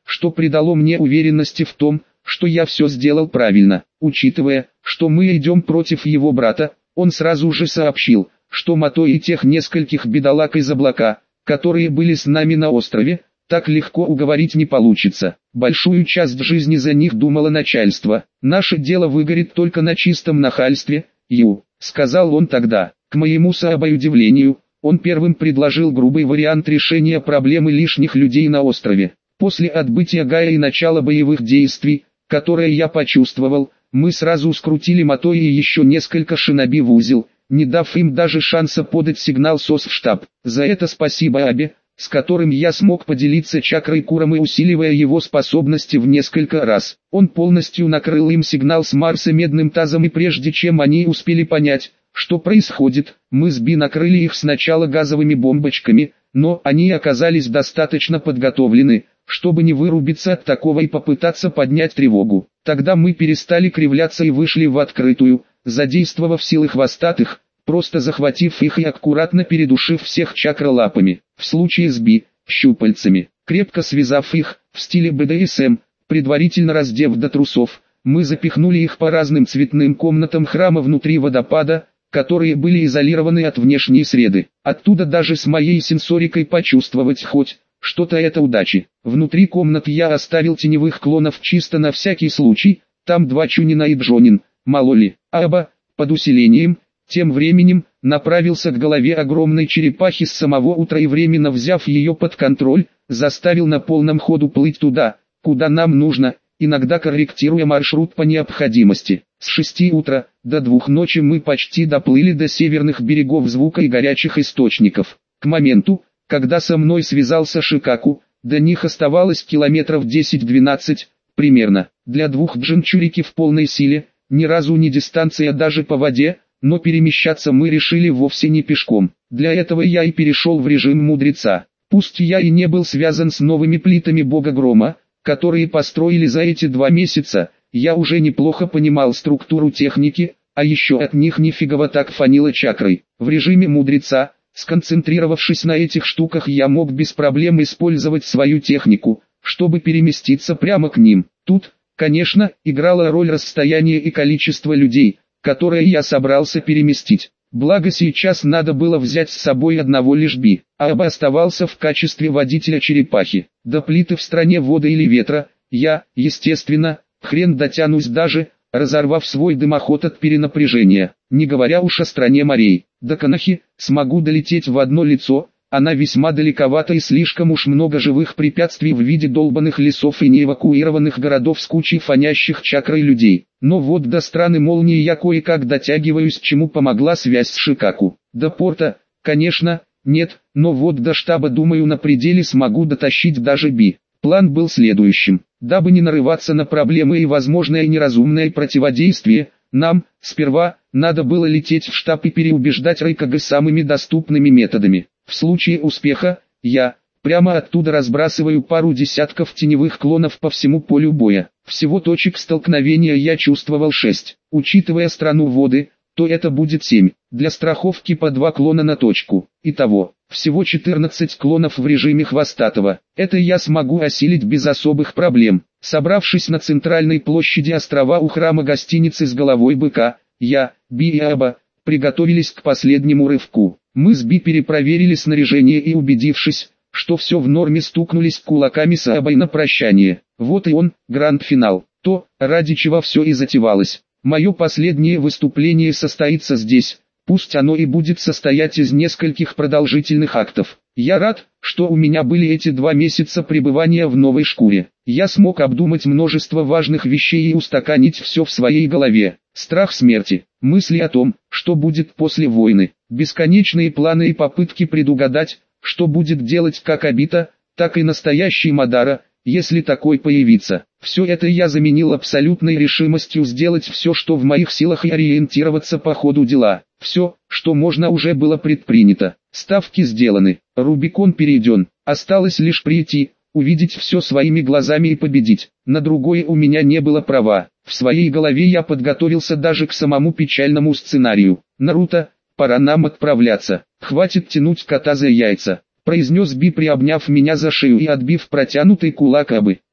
что придало мне уверенности в том, что я все сделал правильно. Учитывая, что мы идем против его брата, он сразу же сообщил, что Мато и тех нескольких бедолаг из облака, которые были с нами на острове, так легко уговорить не получится. Большую часть жизни за них думало начальство. Наше дело выгорит только на чистом нахальстве, Ю, сказал он тогда. К моему сообоудивлению, он первым предложил грубый вариант решения проблемы лишних людей на острове. После отбытия Гая и начала боевых действий, которые я почувствовал, мы сразу скрутили Мато и еще несколько шиноби в узел, не дав им даже шанса подать сигнал СОС в штаб. За это спасибо Абе, с которым я смог поделиться чакрой Курамы, усиливая его способности в несколько раз. Он полностью накрыл им сигнал с Марса медным тазом, и прежде чем они успели понять, что происходит, мы с Би накрыли их сначала газовыми бомбочками, но они оказались достаточно подготовлены, чтобы не вырубиться от такого и попытаться поднять тревогу. Тогда мы перестали кривляться и вышли в открытую, задействовав силы хвостатых, просто захватив их и аккуратно передушив всех чакролапами. В случае с Би, щупальцами, крепко связав их, в стиле бэ дэ эс эм, предварительно раздев до трусов, мы запихнули их по разным цветным комнатам храма внутри водопада, которые были изолированы от внешней среды. Оттуда даже с моей сенсорикой почувствовать хоть что-то — это удачи. Внутри комнат я оставил теневых клонов чисто на всякий случай, там два Чунина и Джонин, мало ли. Аба, под усилением, тем временем, направился к голове огромной черепахи с самого утра и, временно взяв ее под контроль, заставил на полном ходу плыть туда, куда нам нужно, иногда корректируя маршрут по необходимости. С шести утра до двух ночи мы почти доплыли до северных берегов звука и горячих источников. К моменту, когда со мной связался Шикаку, до них оставалось километров десять-двенадцать, примерно. Для двух джинчурики в полной силе, ни разу не дистанция даже по воде, но перемещаться мы решили вовсе не пешком. Для этого я и перешел в режим мудреца. Пусть я и не был связан с новыми плитами бога грома, которые построили за эти два месяца, я уже неплохо понимал структуру техники, а еще от них нифигово так фанило чакрой. В режиме мудреца, сконцентрировавшись на этих штуках, я мог без проблем использовать свою технику, чтобы переместиться прямо к ним. Тут, конечно, играла роль расстояние и количество людей, которые я собрался переместить. Благо сейчас надо было взять с собой одного лишь Би, а Аба оставался в качестве водителя черепахи. До плиты в стране воды или ветра, я, естественно, хрен дотянусь даже, разорвав свой дымоход от перенапряжения. Не говоря уж о стране морей. До Канахи смогу долететь в одно лицо, она весьма далековата и слишком уж много живых препятствий в виде долбанных лесов и неэвакуированных городов с кучей фонящих чакрой людей. Но вот до страны молнии я кое-как дотягиваюсь, чему помогла связь с Шикаку. До порта, конечно, нет, но вот до штаба, думаю, на пределе смогу дотащить даже Би. План был следующим. Дабы не нарываться на проблемы и возможное неразумное противодействие, нам, сперва, надо было лететь в штаб и переубеждать Рейкага самыми доступными методами. В случае успеха, я, прямо оттуда разбрасываю пару десятков теневых клонов по всему полю боя. Всего точек столкновения я чувствовал шесть. Учитывая страну воды, то это будет семь. Для страховки по два клона на точку. Итого, всего четырнадцать клонов в режиме хвостатого. Это я смогу осилить без особых проблем. Собравшись на центральной площади острова у храма гостиницы с головой быка, я, Би и Аба, приготовились к последнему рывку. Мы с Би перепроверили снаряжение и, убедившись, что все в норме, стукнулись кулаками с Абой на прощание. Вот и он, гранд-финал. То, ради чего все и затевалось. Мое последнее выступление состоится здесь, пусть оно и будет состоять из нескольких продолжительных актов. Я рад, что у меня были эти два месяца пребывания в новой шкуре. Я смог обдумать множество важных вещей и устаканить все в своей голове. Страх смерти, мысли о том, что будет после войны, бесконечные планы и попытки предугадать, что будет делать как Обита, так и настоящий Мадара, если такой появится. Все это я заменил абсолютной решимостью сделать все, что в моих силах, и ориентироваться по ходу дела. Все, что можно, уже было предпринято. Ставки сделаны, Рубикон перейден, осталось лишь прийти, увидеть все своими глазами и победить. На другое у меня не было права. В своей голове я подготовился даже к самому печальному сценарию. «Наруто, пора нам отправляться, хватит тянуть кота за яйца», произнес Би, приобняв меня за шею и отбив протянутый кулак Абы.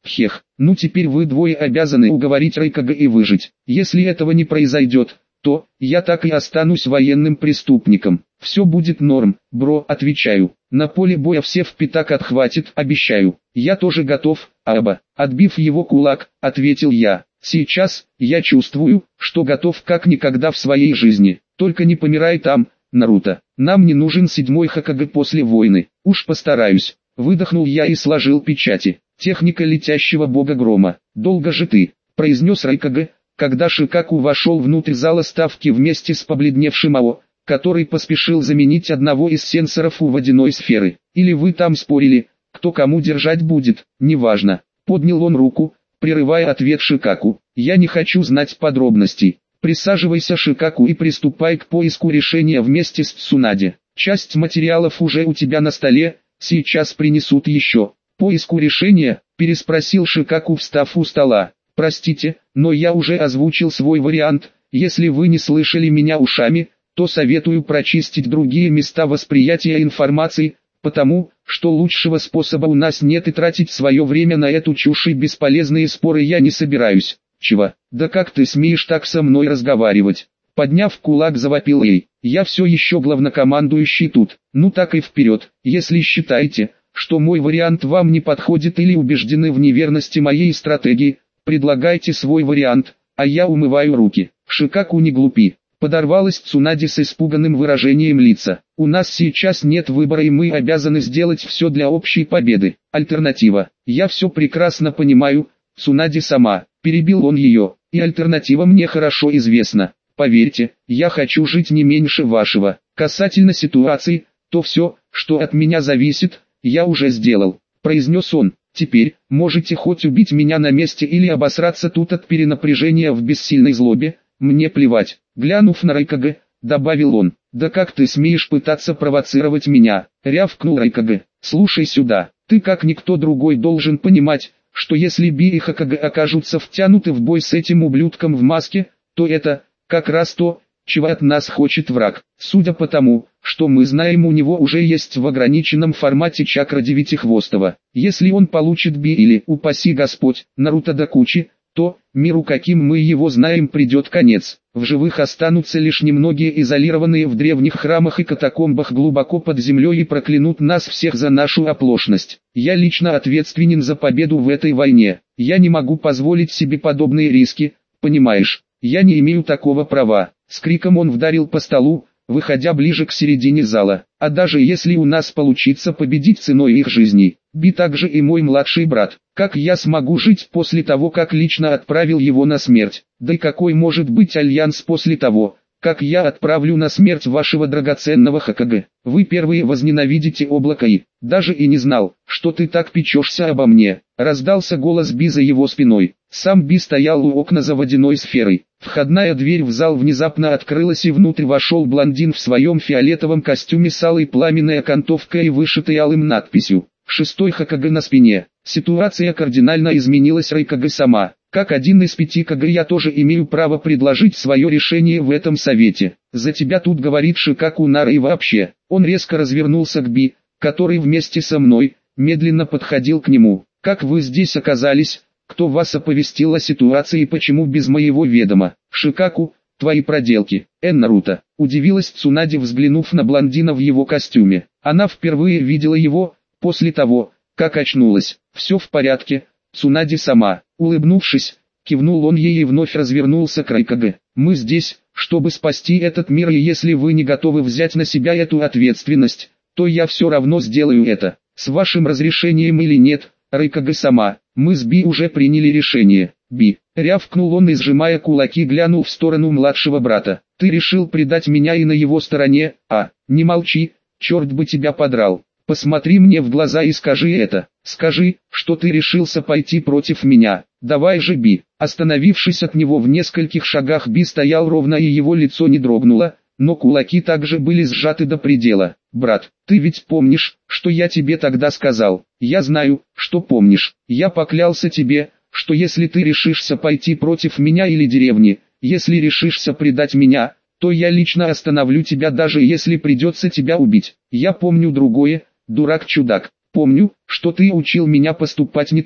Хех, ну теперь вы двое обязаны уговорить Райкага и выжить. Если этого не произойдет, то я так и останусь военным преступником. Все будет норм, бро, отвечаю. На поле боя все в пятак отхватит, обещаю. Я тоже готов, Аба. Отбив его кулак, ответил я. Сейчас, я чувствую, что готов как никогда в своей жизни. Только не помирай там, Наруто. Нам не нужен седьмой Хокаге после войны. Уж постараюсь. Выдохнул я и сложил печати. Техника летящего бога грома. Долго же ты, произнес Райкаге, когда Шикаку вошел внутрь зала ставки вместе с побледневшим Ао, который поспешил заменить одного из сенсоров у водяной сферы. Или вы там спорили, кто кому держать будет, неважно. Поднял он руку, прерывая ответ Шикаку. Я не хочу знать подробностей. Присаживайся, Шикаку, и приступай к поиску решения вместе с Цунаде. Часть материалов уже у тебя на столе, сейчас принесут еще. Поиску решения, переспросил Шикаку, встав у стола. Простите, но я уже озвучил свой вариант. Если вы не слышали меня ушами, то советую прочистить другие места восприятия информации, потому что лучшего способа у нас нет, и тратить свое время на эту чушь и бесполезные споры я не собираюсь. Чего? Да как ты смеешь так со мной разговаривать? Подняв кулак, завопил ей. Я все еще главнокомандующий тут. Ну так и вперед. Если считаете, что мой вариант вам не подходит или убеждены в неверности моей стратегии, предлагайте свой вариант, а я умываю руки. Шикаку, не глупи. Подорвалась Цунаде с испуганным выражением лица. У нас сейчас нет выбора, и мы обязаны сделать все для общей победы. Альтернатива. Я все прекрасно понимаю, Цунаде сама. Перебил он ее. И альтернатива мне хорошо известна. Поверьте, я хочу жить не меньше вашего. Касательно ситуации, то все, что от меня зависит, я уже сделал, произнес он. Теперь, можете хоть убить меня на месте или обосраться тут от перенапряжения в бессильной злобе, мне плевать. Глянув на Райкаге, добавил он. Да как ты смеешь пытаться провоцировать меня? Рявкнул Райкаге. Слушай сюда, ты как никто другой должен понимать, что если Би и Хокаге окажутся втянуты в бой с этим ублюдком в маске, то это, как раз то, чего от нас хочет враг. Судя по тому, что мы знаем, у него уже есть в ограниченном формате чакра девятихвостого. Если он получит Би или, упаси Господь, Наруто Дакучи, то, миру каким мы его знаем, придет конец. В живых останутся лишь немногие, изолированные в древних храмах и катакомбах глубоко под землей, и проклянут нас всех за нашу оплошность. Я лично ответственен за победу в этой войне. Я не могу позволить себе подобные риски, понимаешь? Я не имею такого права. С криком он вдарил по столу, выходя ближе к середине зала. А даже если у нас получится победить ценой их жизней, Би также и мой младший брат, как я смогу жить после того, как лично отправил его на смерть? Да и какой может быть альянс после того, как я отправлю на смерть вашего драгоценного Хокаге? Вы первые возненавидите облако, и даже и не знал, что ты так печешься обо мне. Раздался голос Би за его спиной. Сам Би стоял у окна за водяной сферой. Входная дверь в зал внезапно открылась, и внутрь вошел блондин в своем фиолетовом костюме с алой пламенной окантовкой и вышитой алым надписью «Шестой Хокаге» на спине. Ситуация кардинально изменилась. Райкаге сама. Как один из пяти Каге я тоже имею право предложить свое решение в этом совете. За тебя тут говорит Шикаку Нара, и вообще. Он резко развернулся к Би, который вместе со мной медленно подходил к нему. Как вы здесь оказались? Кто вас оповестил о ситуации и почему без моего ведома? Шикаку, твои проделки. Эн Наруто. Удивилась Цунаде, взглянув на блондина в его костюме. Она впервые видела его после того, как очнулась. Все в порядке, Цунаде сама. Улыбнувшись, кивнул он ей и вновь развернулся к Райкаге. Мы здесь, чтобы спасти этот мир, и если вы не готовы взять на себя эту ответственность, то я все равно сделаю это. С вашим разрешением или нет, Райкаге сама. Мы с Би уже приняли решение. Би, рявкнул он и, сжимая кулаки, глянул в сторону младшего брата. Ты решил предать меня и на его стороне? А, не молчи, черт бы тебя подрал. Посмотри мне в глаза и скажи это. Скажи, что ты решился пойти против меня. Давай же, Би. Остановившись от него в нескольких шагах, Би стоял ровно, и его лицо не дрогнуло, но кулаки также были сжаты до предела. Брат, ты ведь помнишь, что я тебе тогда сказал? Я знаю, что помнишь. Я поклялся тебе, что если ты решишься пойти против меня или деревни, если решишься предать меня, то я лично остановлю тебя, даже если придется тебя убить. Я помню другое, дурак-чудак. Помню, что ты учил меня поступать не так,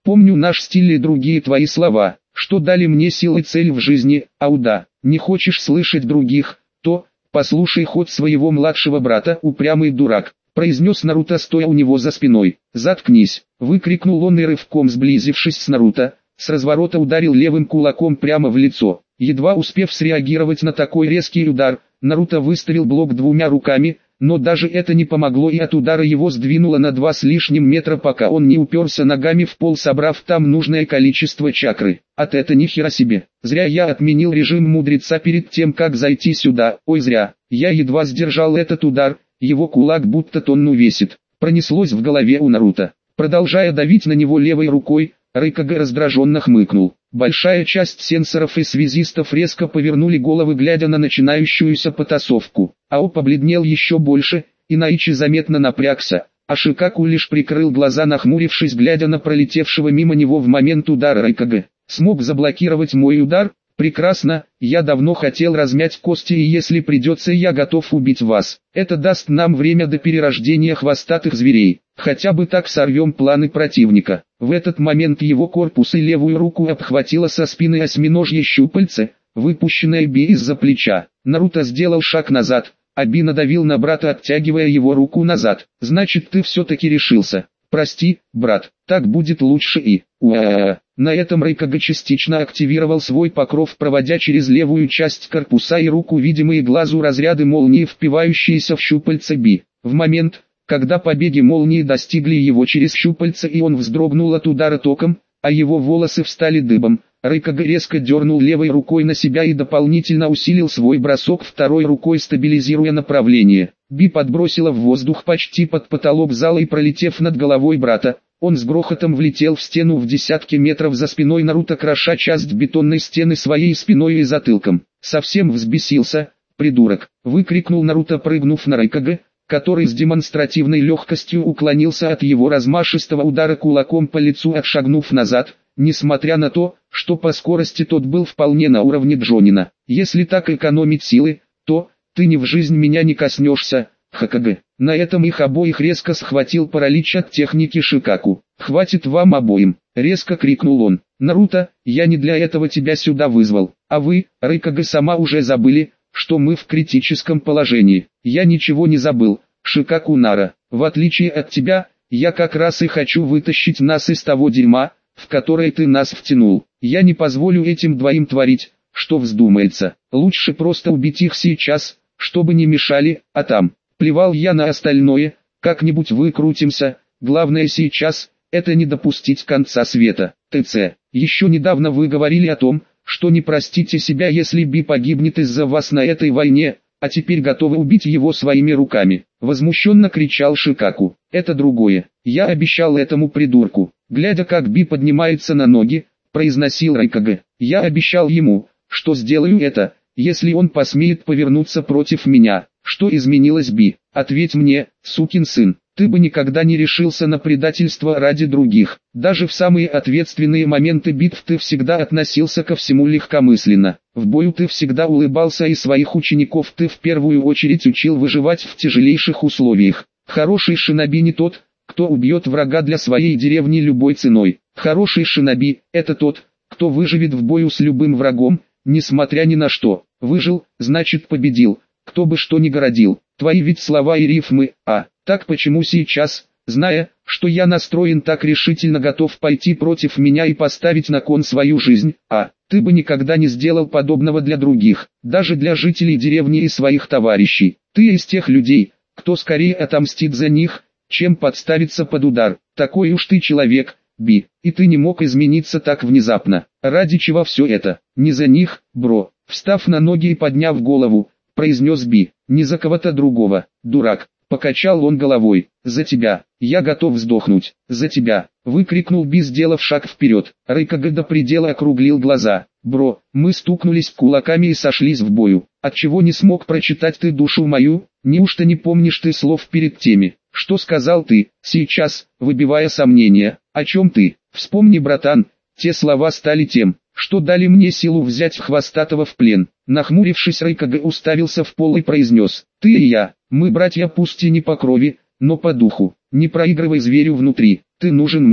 Помню наш стиль и другие твои слова, что дали мне силы и цель в жизни, Ауда. Не хочешь слышать других, то послушай ход своего младшего брата, упрямый дурак», произнес Наруто, стоя у него за спиной. «Заткнись», выкрикнул он и рывком сблизившись с Наруто, с разворота ударил левым кулаком прямо в лицо. Едва успев среагировать на такой резкий удар, Наруто выставил блок двумя руками, но даже это не помогло, и от удара его сдвинуло на два с лишним метра, пока он не уперся ногами в пол, собрав там нужное количество чакры. От это ни хера себе. Зря я отменил режим мудреца перед тем, как зайти сюда. Ой, зря. Я едва сдержал этот удар, его кулак будто тонну весит. Пронеслось в голове у Наруто. Продолжая давить на него левой рукой, Райкага раздраженно хмыкнул. Большая часть сенсоров и связистов резко повернули головы, глядя на начинающуюся потасовку. Ао побледнел еще больше, и Наичи заметно напрягся, а Шикаку лишь прикрыл глаза, нахмурившись, глядя на пролетевшего мимо него в момент удара Райкага. «Смог заблокировать мой удар? Прекрасно, я давно хотел размять кости, и если придется, я готов убить вас. Это даст нам время до перерождения хвостатых зверей. Хотя бы так сорвем планы противника». В этот момент его корпус и левую руку обхватило со спины осьминожье щупальце, выпущенное Би из-за плеча. Наруто сделал шаг назад, а Би надавил на брата, оттягивая его руку назад. «Значит, ты все-таки решился. Прости, брат, так будет лучше и...» Уа. На этом Райкага частично активировал свой покров, проводя через левую часть корпуса и руку видимые глазу разряды молнии, впивающиеся в щупальца Би. В момент, когда побеги молнии достигли его через щупальца и он вздрогнул от удара током, а его волосы встали дыбом, Райкага резко дернул левой рукой на себя и дополнительно усилил свой бросок второй рукой, стабилизируя направление. Би подбросила в воздух почти под потолок зала и, пролетев над головой брата, он с грохотом влетел в стену в десятки метров за спиной Наруто, кроша часть бетонной стены своей спиной и затылком. «Совсем взбесился, придурок!» — выкрикнул Наруто, прыгнув на Райкага, который с демонстративной легкостью уклонился от его размашистого удара кулаком по лицу, отшагнув назад, несмотря на то, что по скорости тот был вполне на уровне Джонина. «Если так экономить силы, то ты ни в жизнь меня не коснешься, Хокаге». На этом их обоих резко схватил паралич от техники Шикаку. «Хватит вам обоим!» — резко крикнул он. «Наруто, я не для этого тебя сюда вызвал, а вы, Райкага, сама уже забыли, что мы в критическом положении». «Я ничего не забыл, Шикаку Нара. В отличие от тебя, я как раз и хочу вытащить нас из того дерьма, в которое ты нас втянул. Я не позволю этим двоим творить, что вздумается. Лучше просто убить их сейчас, чтобы не мешали, а там...» Плевал я на остальное, как-нибудь выкрутимся, главное сейчас, это не допустить конца света. ТЦ. Еще недавно вы говорили о том, что не простите себя, если Би погибнет из-за вас на этой войне, а теперь готовы убить его своими руками. Возмущенно кричал Шикаку. «Это другое. Я обещал этому придурку». Глядя, как Би поднимается на ноги, произносил Райкага. «Я обещал ему, что сделаю это, если он посмеет повернуться против меня». «Что изменилось, Би? Ответь мне, сукин сын. Ты бы никогда не решился на предательство ради других. Даже в самые ответственные моменты битв ты всегда относился ко всему легкомысленно. В бою ты всегда улыбался, и своих учеников ты в первую очередь учил выживать в тяжелейших условиях. Хороший шиноби не тот, кто убьет врага для своей деревни любой ценой. Хороший шиноби – это тот, кто выживет в бою с любым врагом, несмотря ни на что. Выжил, значит победил. Кто бы что ни городил, твои ведь слова и рифмы, а, так почему сейчас, зная, что я настроен так решительно, готов пойти против меня и поставить на кон свою жизнь, а, ты бы никогда не сделал подобного для других, даже для жителей деревни и своих товарищей. Ты из тех людей, кто скорее отомстит за них, чем подставиться под удар. Такой уж ты человек, Би, и ты не мог измениться так внезапно. Ради чего все это? Не за них, бро». Встав на ноги и подняв голову, произнес Би. «Не за кого-то другого, дурак», — покачал он головой. «За тебя, я готов сдохнуть, за тебя», — выкрикнул Би, сделав шаг вперед. Райкага до предела округлил глаза. «Бро, мы стукнулись кулаками и сошлись в бою. Отчего не смог прочитать ты душу мою? Неужто не помнишь ты слов перед теми, что сказал ты, сейчас, выбивая сомнения? О чем ты? Вспомни, братан, те слова стали тем, что дали мне силу взять Хвостатого в плен». Нахмурившись, Райкага уставился в пол и произнес: «Ты и я, мы братья, пусть и не по крови, но по духу. Не проигрывай зверю внутри, ты нужен мне,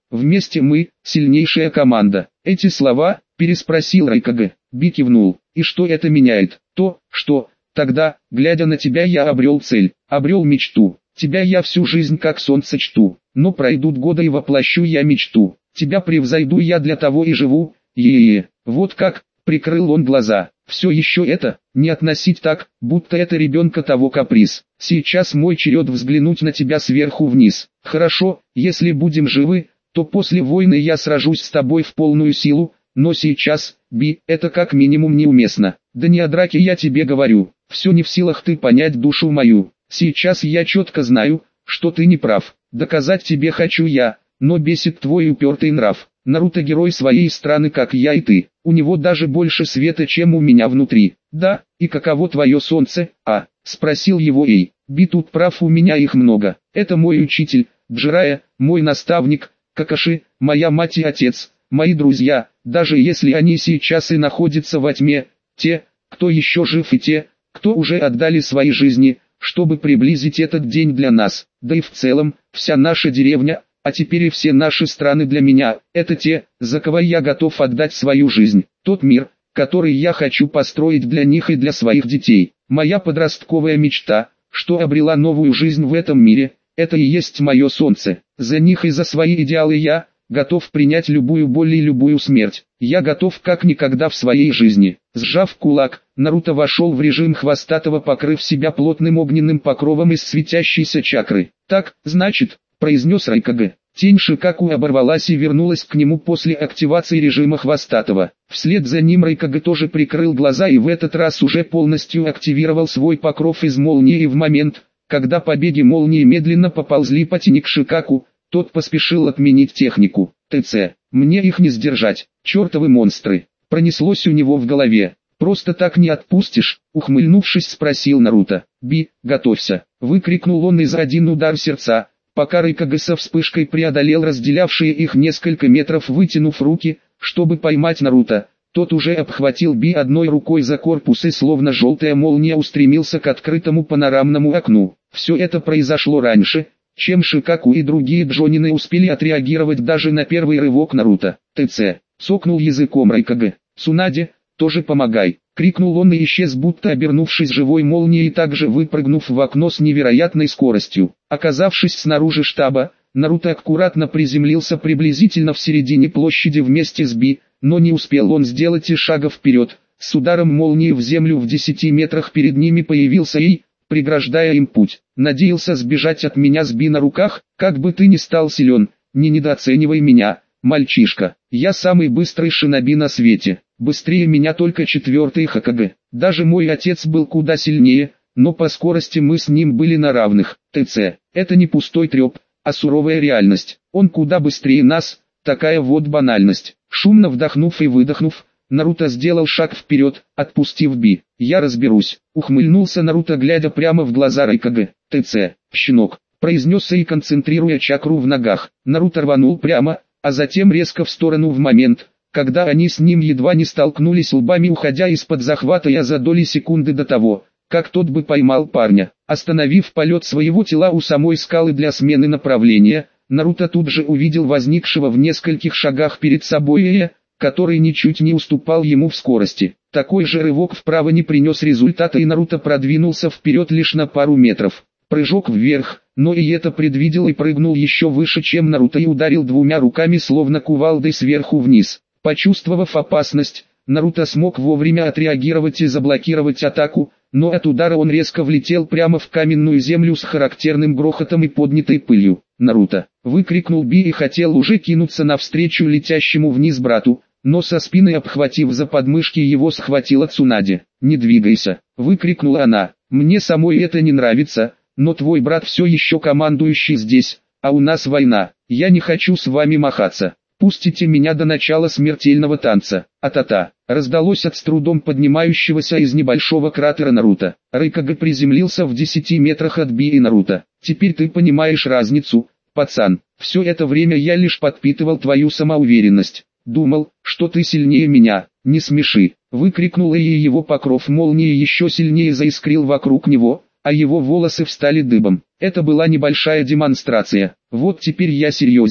Вместе мы – сильнейшая команда. Эти слова, переспросил Райкаге. Би кивнул. И что это меняет? То, что, тогда, глядя на тебя, я обрел цель, обрел мечту. Тебя я всю жизнь как солнце чту. Но пройдут годы и воплощу я мечту. Тебя превзойду я, для того и живу. Е-е-е. Вот как, прикрыл он глаза. Все еще это, не относить так, будто это ребенка того каприз. Сейчас мой черед взглянуть на тебя сверху вниз. Хорошо, если будем живы, то после войны я сражусь с тобой в полную силу, но сейчас, Би, это как минимум неуместно. Да не о драке я тебе говорю, все не в силах ты понять душу мою. Сейчас я четко знаю, что ты не прав. Доказать тебе хочу я, но бесит твой упертый нрав. Наруто герой своей страны, как я и ты. У него даже больше света, чем у меня внутри. Да, и каково твое солнце, а? Спросил его Эй. Би, тут прав, у меня их много. Это мой учитель, Джирая, мой наставник, Какаши, моя мать и отец, мои друзья, даже если они сейчас и находятся во тьме, те, кто еще жив, и те, кто уже отдали свои жизни, чтобы приблизить этот день для нас, да и в целом, вся наша деревня, а теперь и все наши страны для меня, это те, за кого я готов отдать свою жизнь, тот мир, который я хочу построить для них и для своих детей. Моя подростковая мечта, что обрела новую жизнь в этом мире, это и есть мое солнце. За них и за свои идеалы я готов принять любую боль и любую смерть. Я готов как никогда в своей жизни. Сжав кулак, Наруто вошел в режим хвостатого, покрыв себя плотным огненным покровом из светящейся чакры. Так, значит, произнес Райкаге. Тень Шикаку оборвалась и вернулась к нему после активации режима хвостатого. Вслед за ним Райкаге тоже прикрыл глаза и в этот раз уже полностью активировал свой покров из молнии, и в момент, когда побеги молнии медленно поползли по тени к Шикаку, тот поспешил отменить технику. ТЦ, мне их не сдержать, чертовы монстры. Пронеслось у него в голове. Просто так не отпустишь, ухмыльнувшись, спросил Наруто. Би, готовься, выкрикнул он из один удар сердца, пока Райкаге со вспышкой преодолел разделявшие их несколько метров, вытянув руки, чтобы поймать Наруто. Тот уже обхватил Би одной рукой за корпус и словно желтая молния устремился к открытому панорамному окну. Все это произошло раньше, чем Шикаку и другие джонины успели отреагировать даже на первый рывок Наруто. ТЦ, цокнул языком Райкаге. Цунаде, тоже помогай, крикнул он и исчез, будто обернувшись живой молнией, также выпрыгнув в окно с невероятной скоростью. Оказавшись снаружи штаба, Наруто аккуратно приземлился приблизительно в середине площади вместе с Би, но не успел он сделать и шага вперед. С ударом молнии в землю в десяти метрах перед ними появился Эй, преграждая им путь. Надеялся сбежать от меня с Би на руках? Как бы ты ни стал силен, не недооценивай меня, мальчишка. Я самый быстрый шиноби на свете. Быстрее меня только четвертый Хокаге. Даже мой отец был куда сильнее, но по скорости мы с ним были на равных. ТЦ, это не пустой треп, а суровая реальность. Он куда быстрее нас, такая вот банальность. Шумно вдохнув и выдохнув, Наруто сделал шаг вперед, отпустив Би. Я разберусь, ухмыльнулся Наруто, глядя прямо в глаза Райкаге. ТЦ, щенок, произнес и концентрируя чакру в ногах. Наруто рванул прямо, а затем резко в сторону в момент, когда они с ним едва не столкнулись лбами, уходя из-под захвата я за доли секунды до того, как тот бы поймал парня. Остановив полет своего тела у самой скалы для смены направления, Наруто тут же увидел возникшего в нескольких шагах перед собой Эя, который ничуть не уступал ему в скорости. Такой же рывок вправо не принес результата, и Наруто продвинулся вперед лишь на пару метров. Прыжок вверх, но и это предвидел и прыгнул еще выше, чем Наруто, и ударил двумя руками словно кувалдой сверху вниз. Почувствовав опасность, Наруто смог вовремя отреагировать и заблокировать атаку, но от удара он резко влетел прямо в каменную землю с характерным грохотом и поднятой пылью. «Наруто!» — выкрикнул Би и хотел уже кинуться навстречу летящему вниз брату, но со спины, обхватив за подмышки, его схватила Цунаде. «Не двигайся!» — выкрикнула она. «Мне самой это не нравится, но твой брат все еще командующий здесь, а у нас война. Я не хочу с вами махаться. Пустите меня до начала смертельного танца». А-та-та, раздалось от с трудом поднимающегося из небольшого кратера Наруто. Райкаге приземлился в десяти метрах от Би и Наруто. «Теперь ты понимаешь разницу, пацан. Все это время я лишь подпитывал твою самоуверенность. Думал, что ты сильнее меня. Не смеши!» — выкрикнул, и его покров молнии еще сильнее заискрил вокруг него, а его волосы встали дыбом. Это была небольшая демонстрация. «Вот теперь я серьезен»,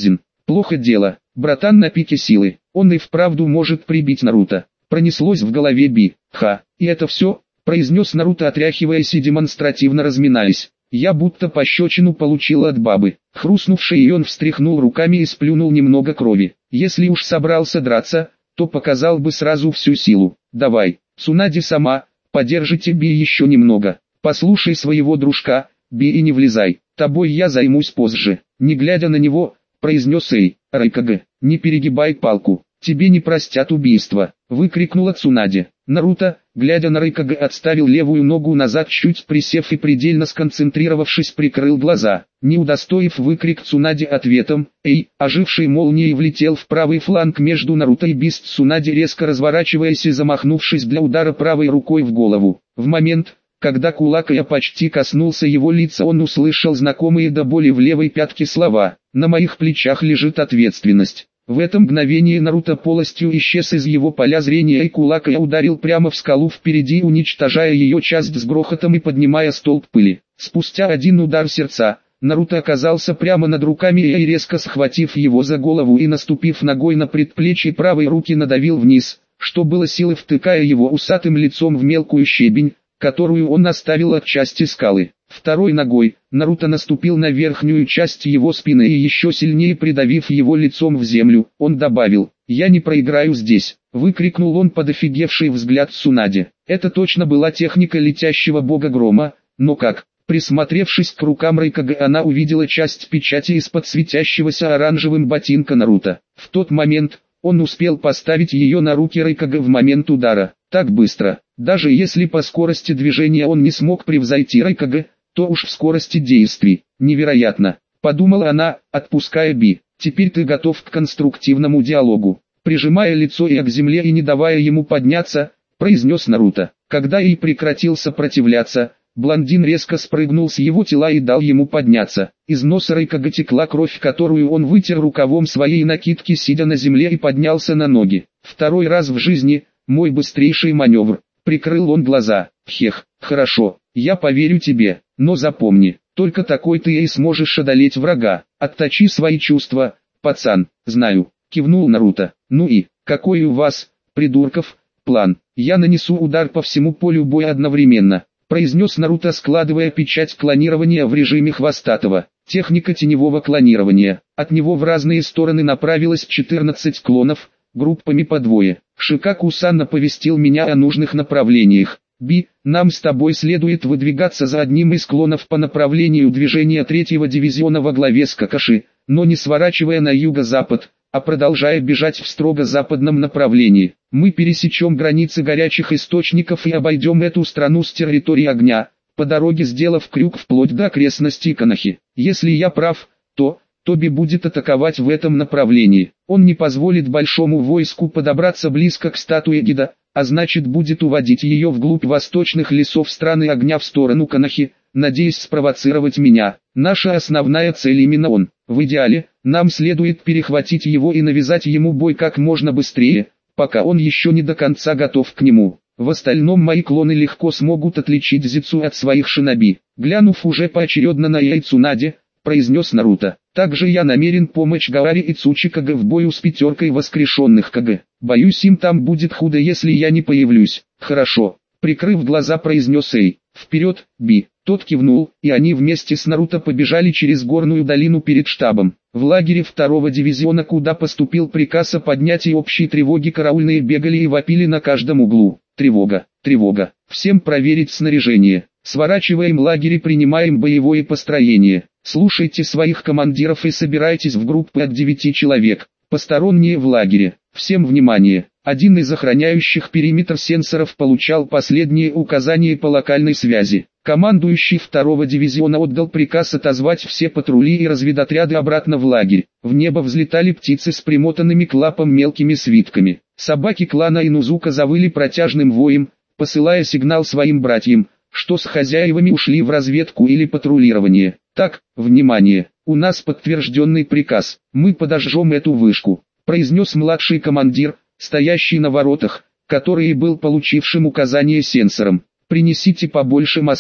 Плохо дело, братан на пике силы, он и вправду может прибить Наруто. Пронеслось в голове Би. Ха, и это все, произнес Наруто, отряхиваясь и демонстративно разминаясь. Я будто пощечину получил от бабы. Хрустнувший, и он встряхнул руками и сплюнул немного крови. Если уж собрался драться, то показал бы сразу всю силу. Давай, Цунаде сама, подержите Би еще немного. Послушай своего дружка, Би, и не влезай. Тобой я займусь позже. Не глядя на него, произнес Эй, Райкаге, не перегибай палку. Тебе не простят убийства, выкрикнула Цунаде. Наруто, глядя на Райкаге, отставил левую ногу назад, чуть присев и предельно сконцентрировавшись, прикрыл глаза. Не удостоив выкрик Цунаде ответом, Эй, оживший молнией влетел в правый фланг между Наруто и Би. Цунаде, резко разворачиваясь и замахнувшись для удара правой рукой в голову. В момент, когда кулак я почти коснулся его лица, он услышал знакомые до боли в левой пятке слова: «На моих плечах лежит ответственность». В это мгновение Наруто полностью исчез из его поля зрения, и кулак я ударил прямо в скалу впереди, уничтожая ее часть с грохотом и поднимая столб пыли. Спустя один удар сердца, Наруто оказался прямо над руками и, резко схватив его за голову и наступив ногой на предплечье правой руки, надавил вниз, что было силы, втыкая его усатым лицом в мелкую щебень, которую он оставил от части скалы. Второй ногой Наруто наступил на верхнюю часть его спины и, еще сильнее придавив его лицом в землю, он добавил: «Я не проиграю здесь», — выкрикнул он под офигевший взгляд Цунаде. Это точно была техника летящего бога грома, но как? Присмотревшись к рукам Райкаге, она увидела часть печати из-под светящегося оранжевым ботинка Наруто. В тот момент он успел поставить ее на руки Райкаге в момент удара. Так быстро, даже если по скорости движения он не смог превзойти Райкаге, то уж в скорости действий. Невероятно, подумала она, отпуская Би. Теперь ты готов к конструктивному диалогу. Прижимая лицо и к земле и не давая ему подняться, произнес Наруто. Когда Эй прекратил сопротивляться, блондин резко спрыгнул с его тела и дал ему подняться. Из носа Райкаге текла кровь, которую он вытер рукавом своей накидки, сидя на земле, и поднялся на ноги. Второй раз в жизни, мой быстрейший маневр. Прикрыл он глаза. Хех, хорошо, я поверю тебе, но запомни, только такой ты и сможешь одолеть врага. Отточи свои чувства, пацан. Знаю, кивнул Наруто. Ну и, какой у вас, придурков, план? Я нанесу удар по всему полю боя одновременно, произнес Наруто, складывая печать клонирования в режиме хвостатого. Техника теневого клонирования. От него в разные стороны направилось четырнадцать клонов, группами по двое. Шикаку-сан оповестил меня о нужных направлениях. Би, нам с тобой следует выдвигаться за одним из клонов по направлению движения третьего дивизиона во главе с Какаши, но не сворачивая на юго-запад, а продолжая бежать в строго западном направлении. Мы пересечем границы горячих источников и обойдем эту страну с территории огня, по дороге сделав крюк вплоть до окрестностей Конохи. Если я прав, то Тоби будет атаковать в этом направлении. Он не позволит большому войску подобраться близко к статуе Гида, а значит будет уводить ее вглубь восточных лесов страны огня в сторону Конохи, надеясь спровоцировать меня. Наша основная цель именно он. В идеале, нам следует перехватить его и навязать ему бой как можно быстрее, пока он еще не до конца готов к нему. В остальном мои клоны легко смогут отличить Зицу от своих шиноби. Глянув уже поочередно на Эй Цунаде, произнес Наруто. Также я намерен помочь Гаари и Цучикаге в бою с пятеркой воскрешенных Каге. Боюсь, им там будет худо, если я не появлюсь. Хорошо, прикрыв глаза, произнес Эй. Вперед, Би. Тот кивнул, и они вместе с Наруто побежали через горную долину перед штабом. В лагере второго дивизиона, куда поступил приказ о поднятии общей тревоги, караульные бегали и вопили на каждом углу. Тревога, тревога, всем проверить снаряжение. Сворачиваем лагерь и принимаем боевое построение. Слушайте своих командиров и собирайтесь в группы от девяти человек. Посторонние в лагере. Всем внимание. Один из охраняющих периметр сенсоров получал последние указания по локальной связи. Командующий второго дивизиона отдал приказ отозвать все патрули и разведотряды обратно в лагерь. В небо взлетали птицы с примотанными к лапам мелкими свитками. Собаки клана Инузука завыли протяжным воем, посылая сигнал своим братьям, что с хозяевами ушли в разведку или патрулирование. Так, внимание, у нас подтвержденный приказ, мы подожжем эту вышку, произнес младший командир, стоящий на воротах, который был получившим указание сенсором. Принесите побольше масла,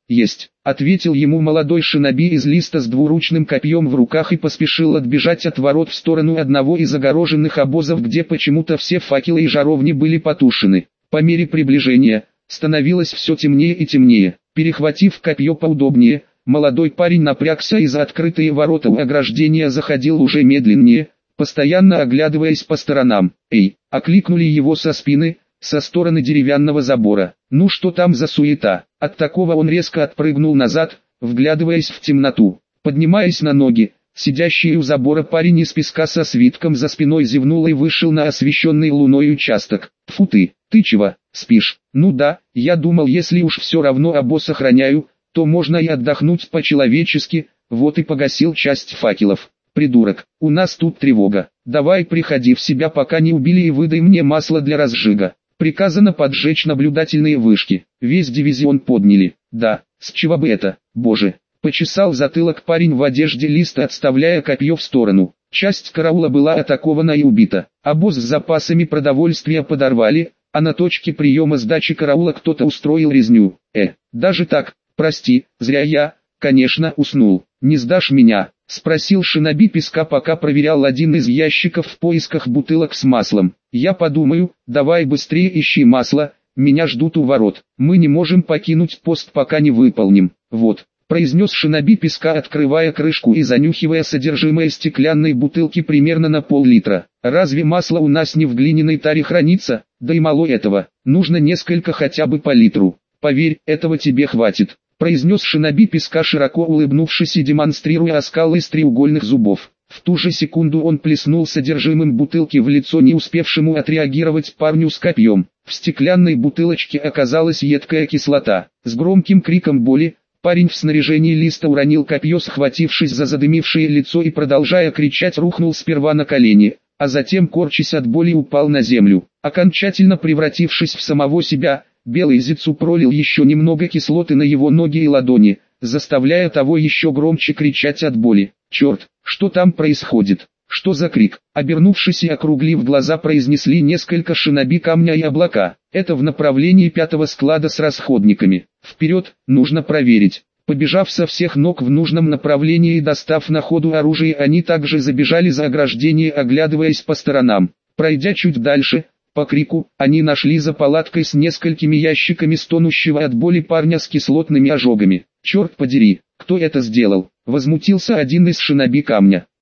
«Есть», — ответил ему молодой шиноби из листа с двуручным копьем в руках и поспешил отбежать от ворот в сторону одного из огороженных обозов, где почему-то все факелы и жаровни были потушены. По мере приближения, становилось все темнее и темнее. Перехватив копье поудобнее, молодой парень напрягся и за открытые ворота у ограждения заходил уже медленнее, постоянно оглядываясь по сторонам. «Эй!» — окликнули его со спины, со стороны деревянного забора. «Ну что там за суета?» От такого он резко отпрыгнул назад, вглядываясь в темноту. Поднимаясь на ноги, сидящий у забора парень из песка со свитком за спиной зевнул и вышел на освещенный луной участок. «Фу ты, ты чего, спишь?» «Ну да, я думал, если уж все равно обоз охраняю, то можно и отдохнуть по-человечески, вот и погасил часть факелов. Придурок, у нас тут тревога, давай приходи в себя, пока не убили, и выдай мне масло для разжига». Приказано поджечь наблюдательные вышки. Весь дивизион подняли. Да, с чего бы это, боже. Почесал затылок парень в одежде листа, отставляя копье в сторону. Часть караула была атакована и убита. Обоз с запасами продовольствия подорвали, а на точке приема сдачи караула кто-то устроил резню. Э, даже так, прости, зря я, конечно, уснул. «Не сдашь меня?» — спросил шиноби песка, пока проверял один из ящиков в поисках бутылок с маслом. «Я подумаю, давай быстрее ищи масло, меня ждут у ворот. Мы не можем покинуть пост, пока не выполним». «Вот», — произнес шиноби песка, открывая крышку и занюхивая содержимое стеклянной бутылки примерно на пол-литра. «Разве масло у нас не в глиняной таре хранится? Да и мало этого, нужно несколько хотя бы по литру. Поверь, этого тебе хватит», — произнес шиноби песка, широко улыбнувшись и демонстрируя оскал из треугольных зубов. В ту же секунду он плеснул содержимым бутылки в лицо не успевшему отреагировать парню с копьем. В стеклянной бутылочке оказалась едкая кислота. С громким криком боли, парень в снаряжении листа уронил копье, схватившись за задымившее лицо, и, продолжая кричать, рухнул сперва на колени, а затем, корчась от боли, упал на землю. Окончательно превратившись в самого себя, белый зицу пролил еще немного кислоты на его ноги и ладони, заставляя того еще громче кричать от боли. «Черт, что там происходит? Что за крик?» Обернувшись и округлив глаза, произнесли несколько шиноби камня и облака. «Это в направлении пятого склада с расходниками. Вперед, нужно проверить». Побежав со всех ног в нужном направлении и достав на ходу оружие, они также забежали за ограждение, оглядываясь по сторонам. Пройдя чуть дальше, по крику, они нашли за палаткой с несколькими ящиками стонущего от боли парня с кислотными ожогами. «Черт подери, кто это сделал?» — возмутился один из шиноби камня.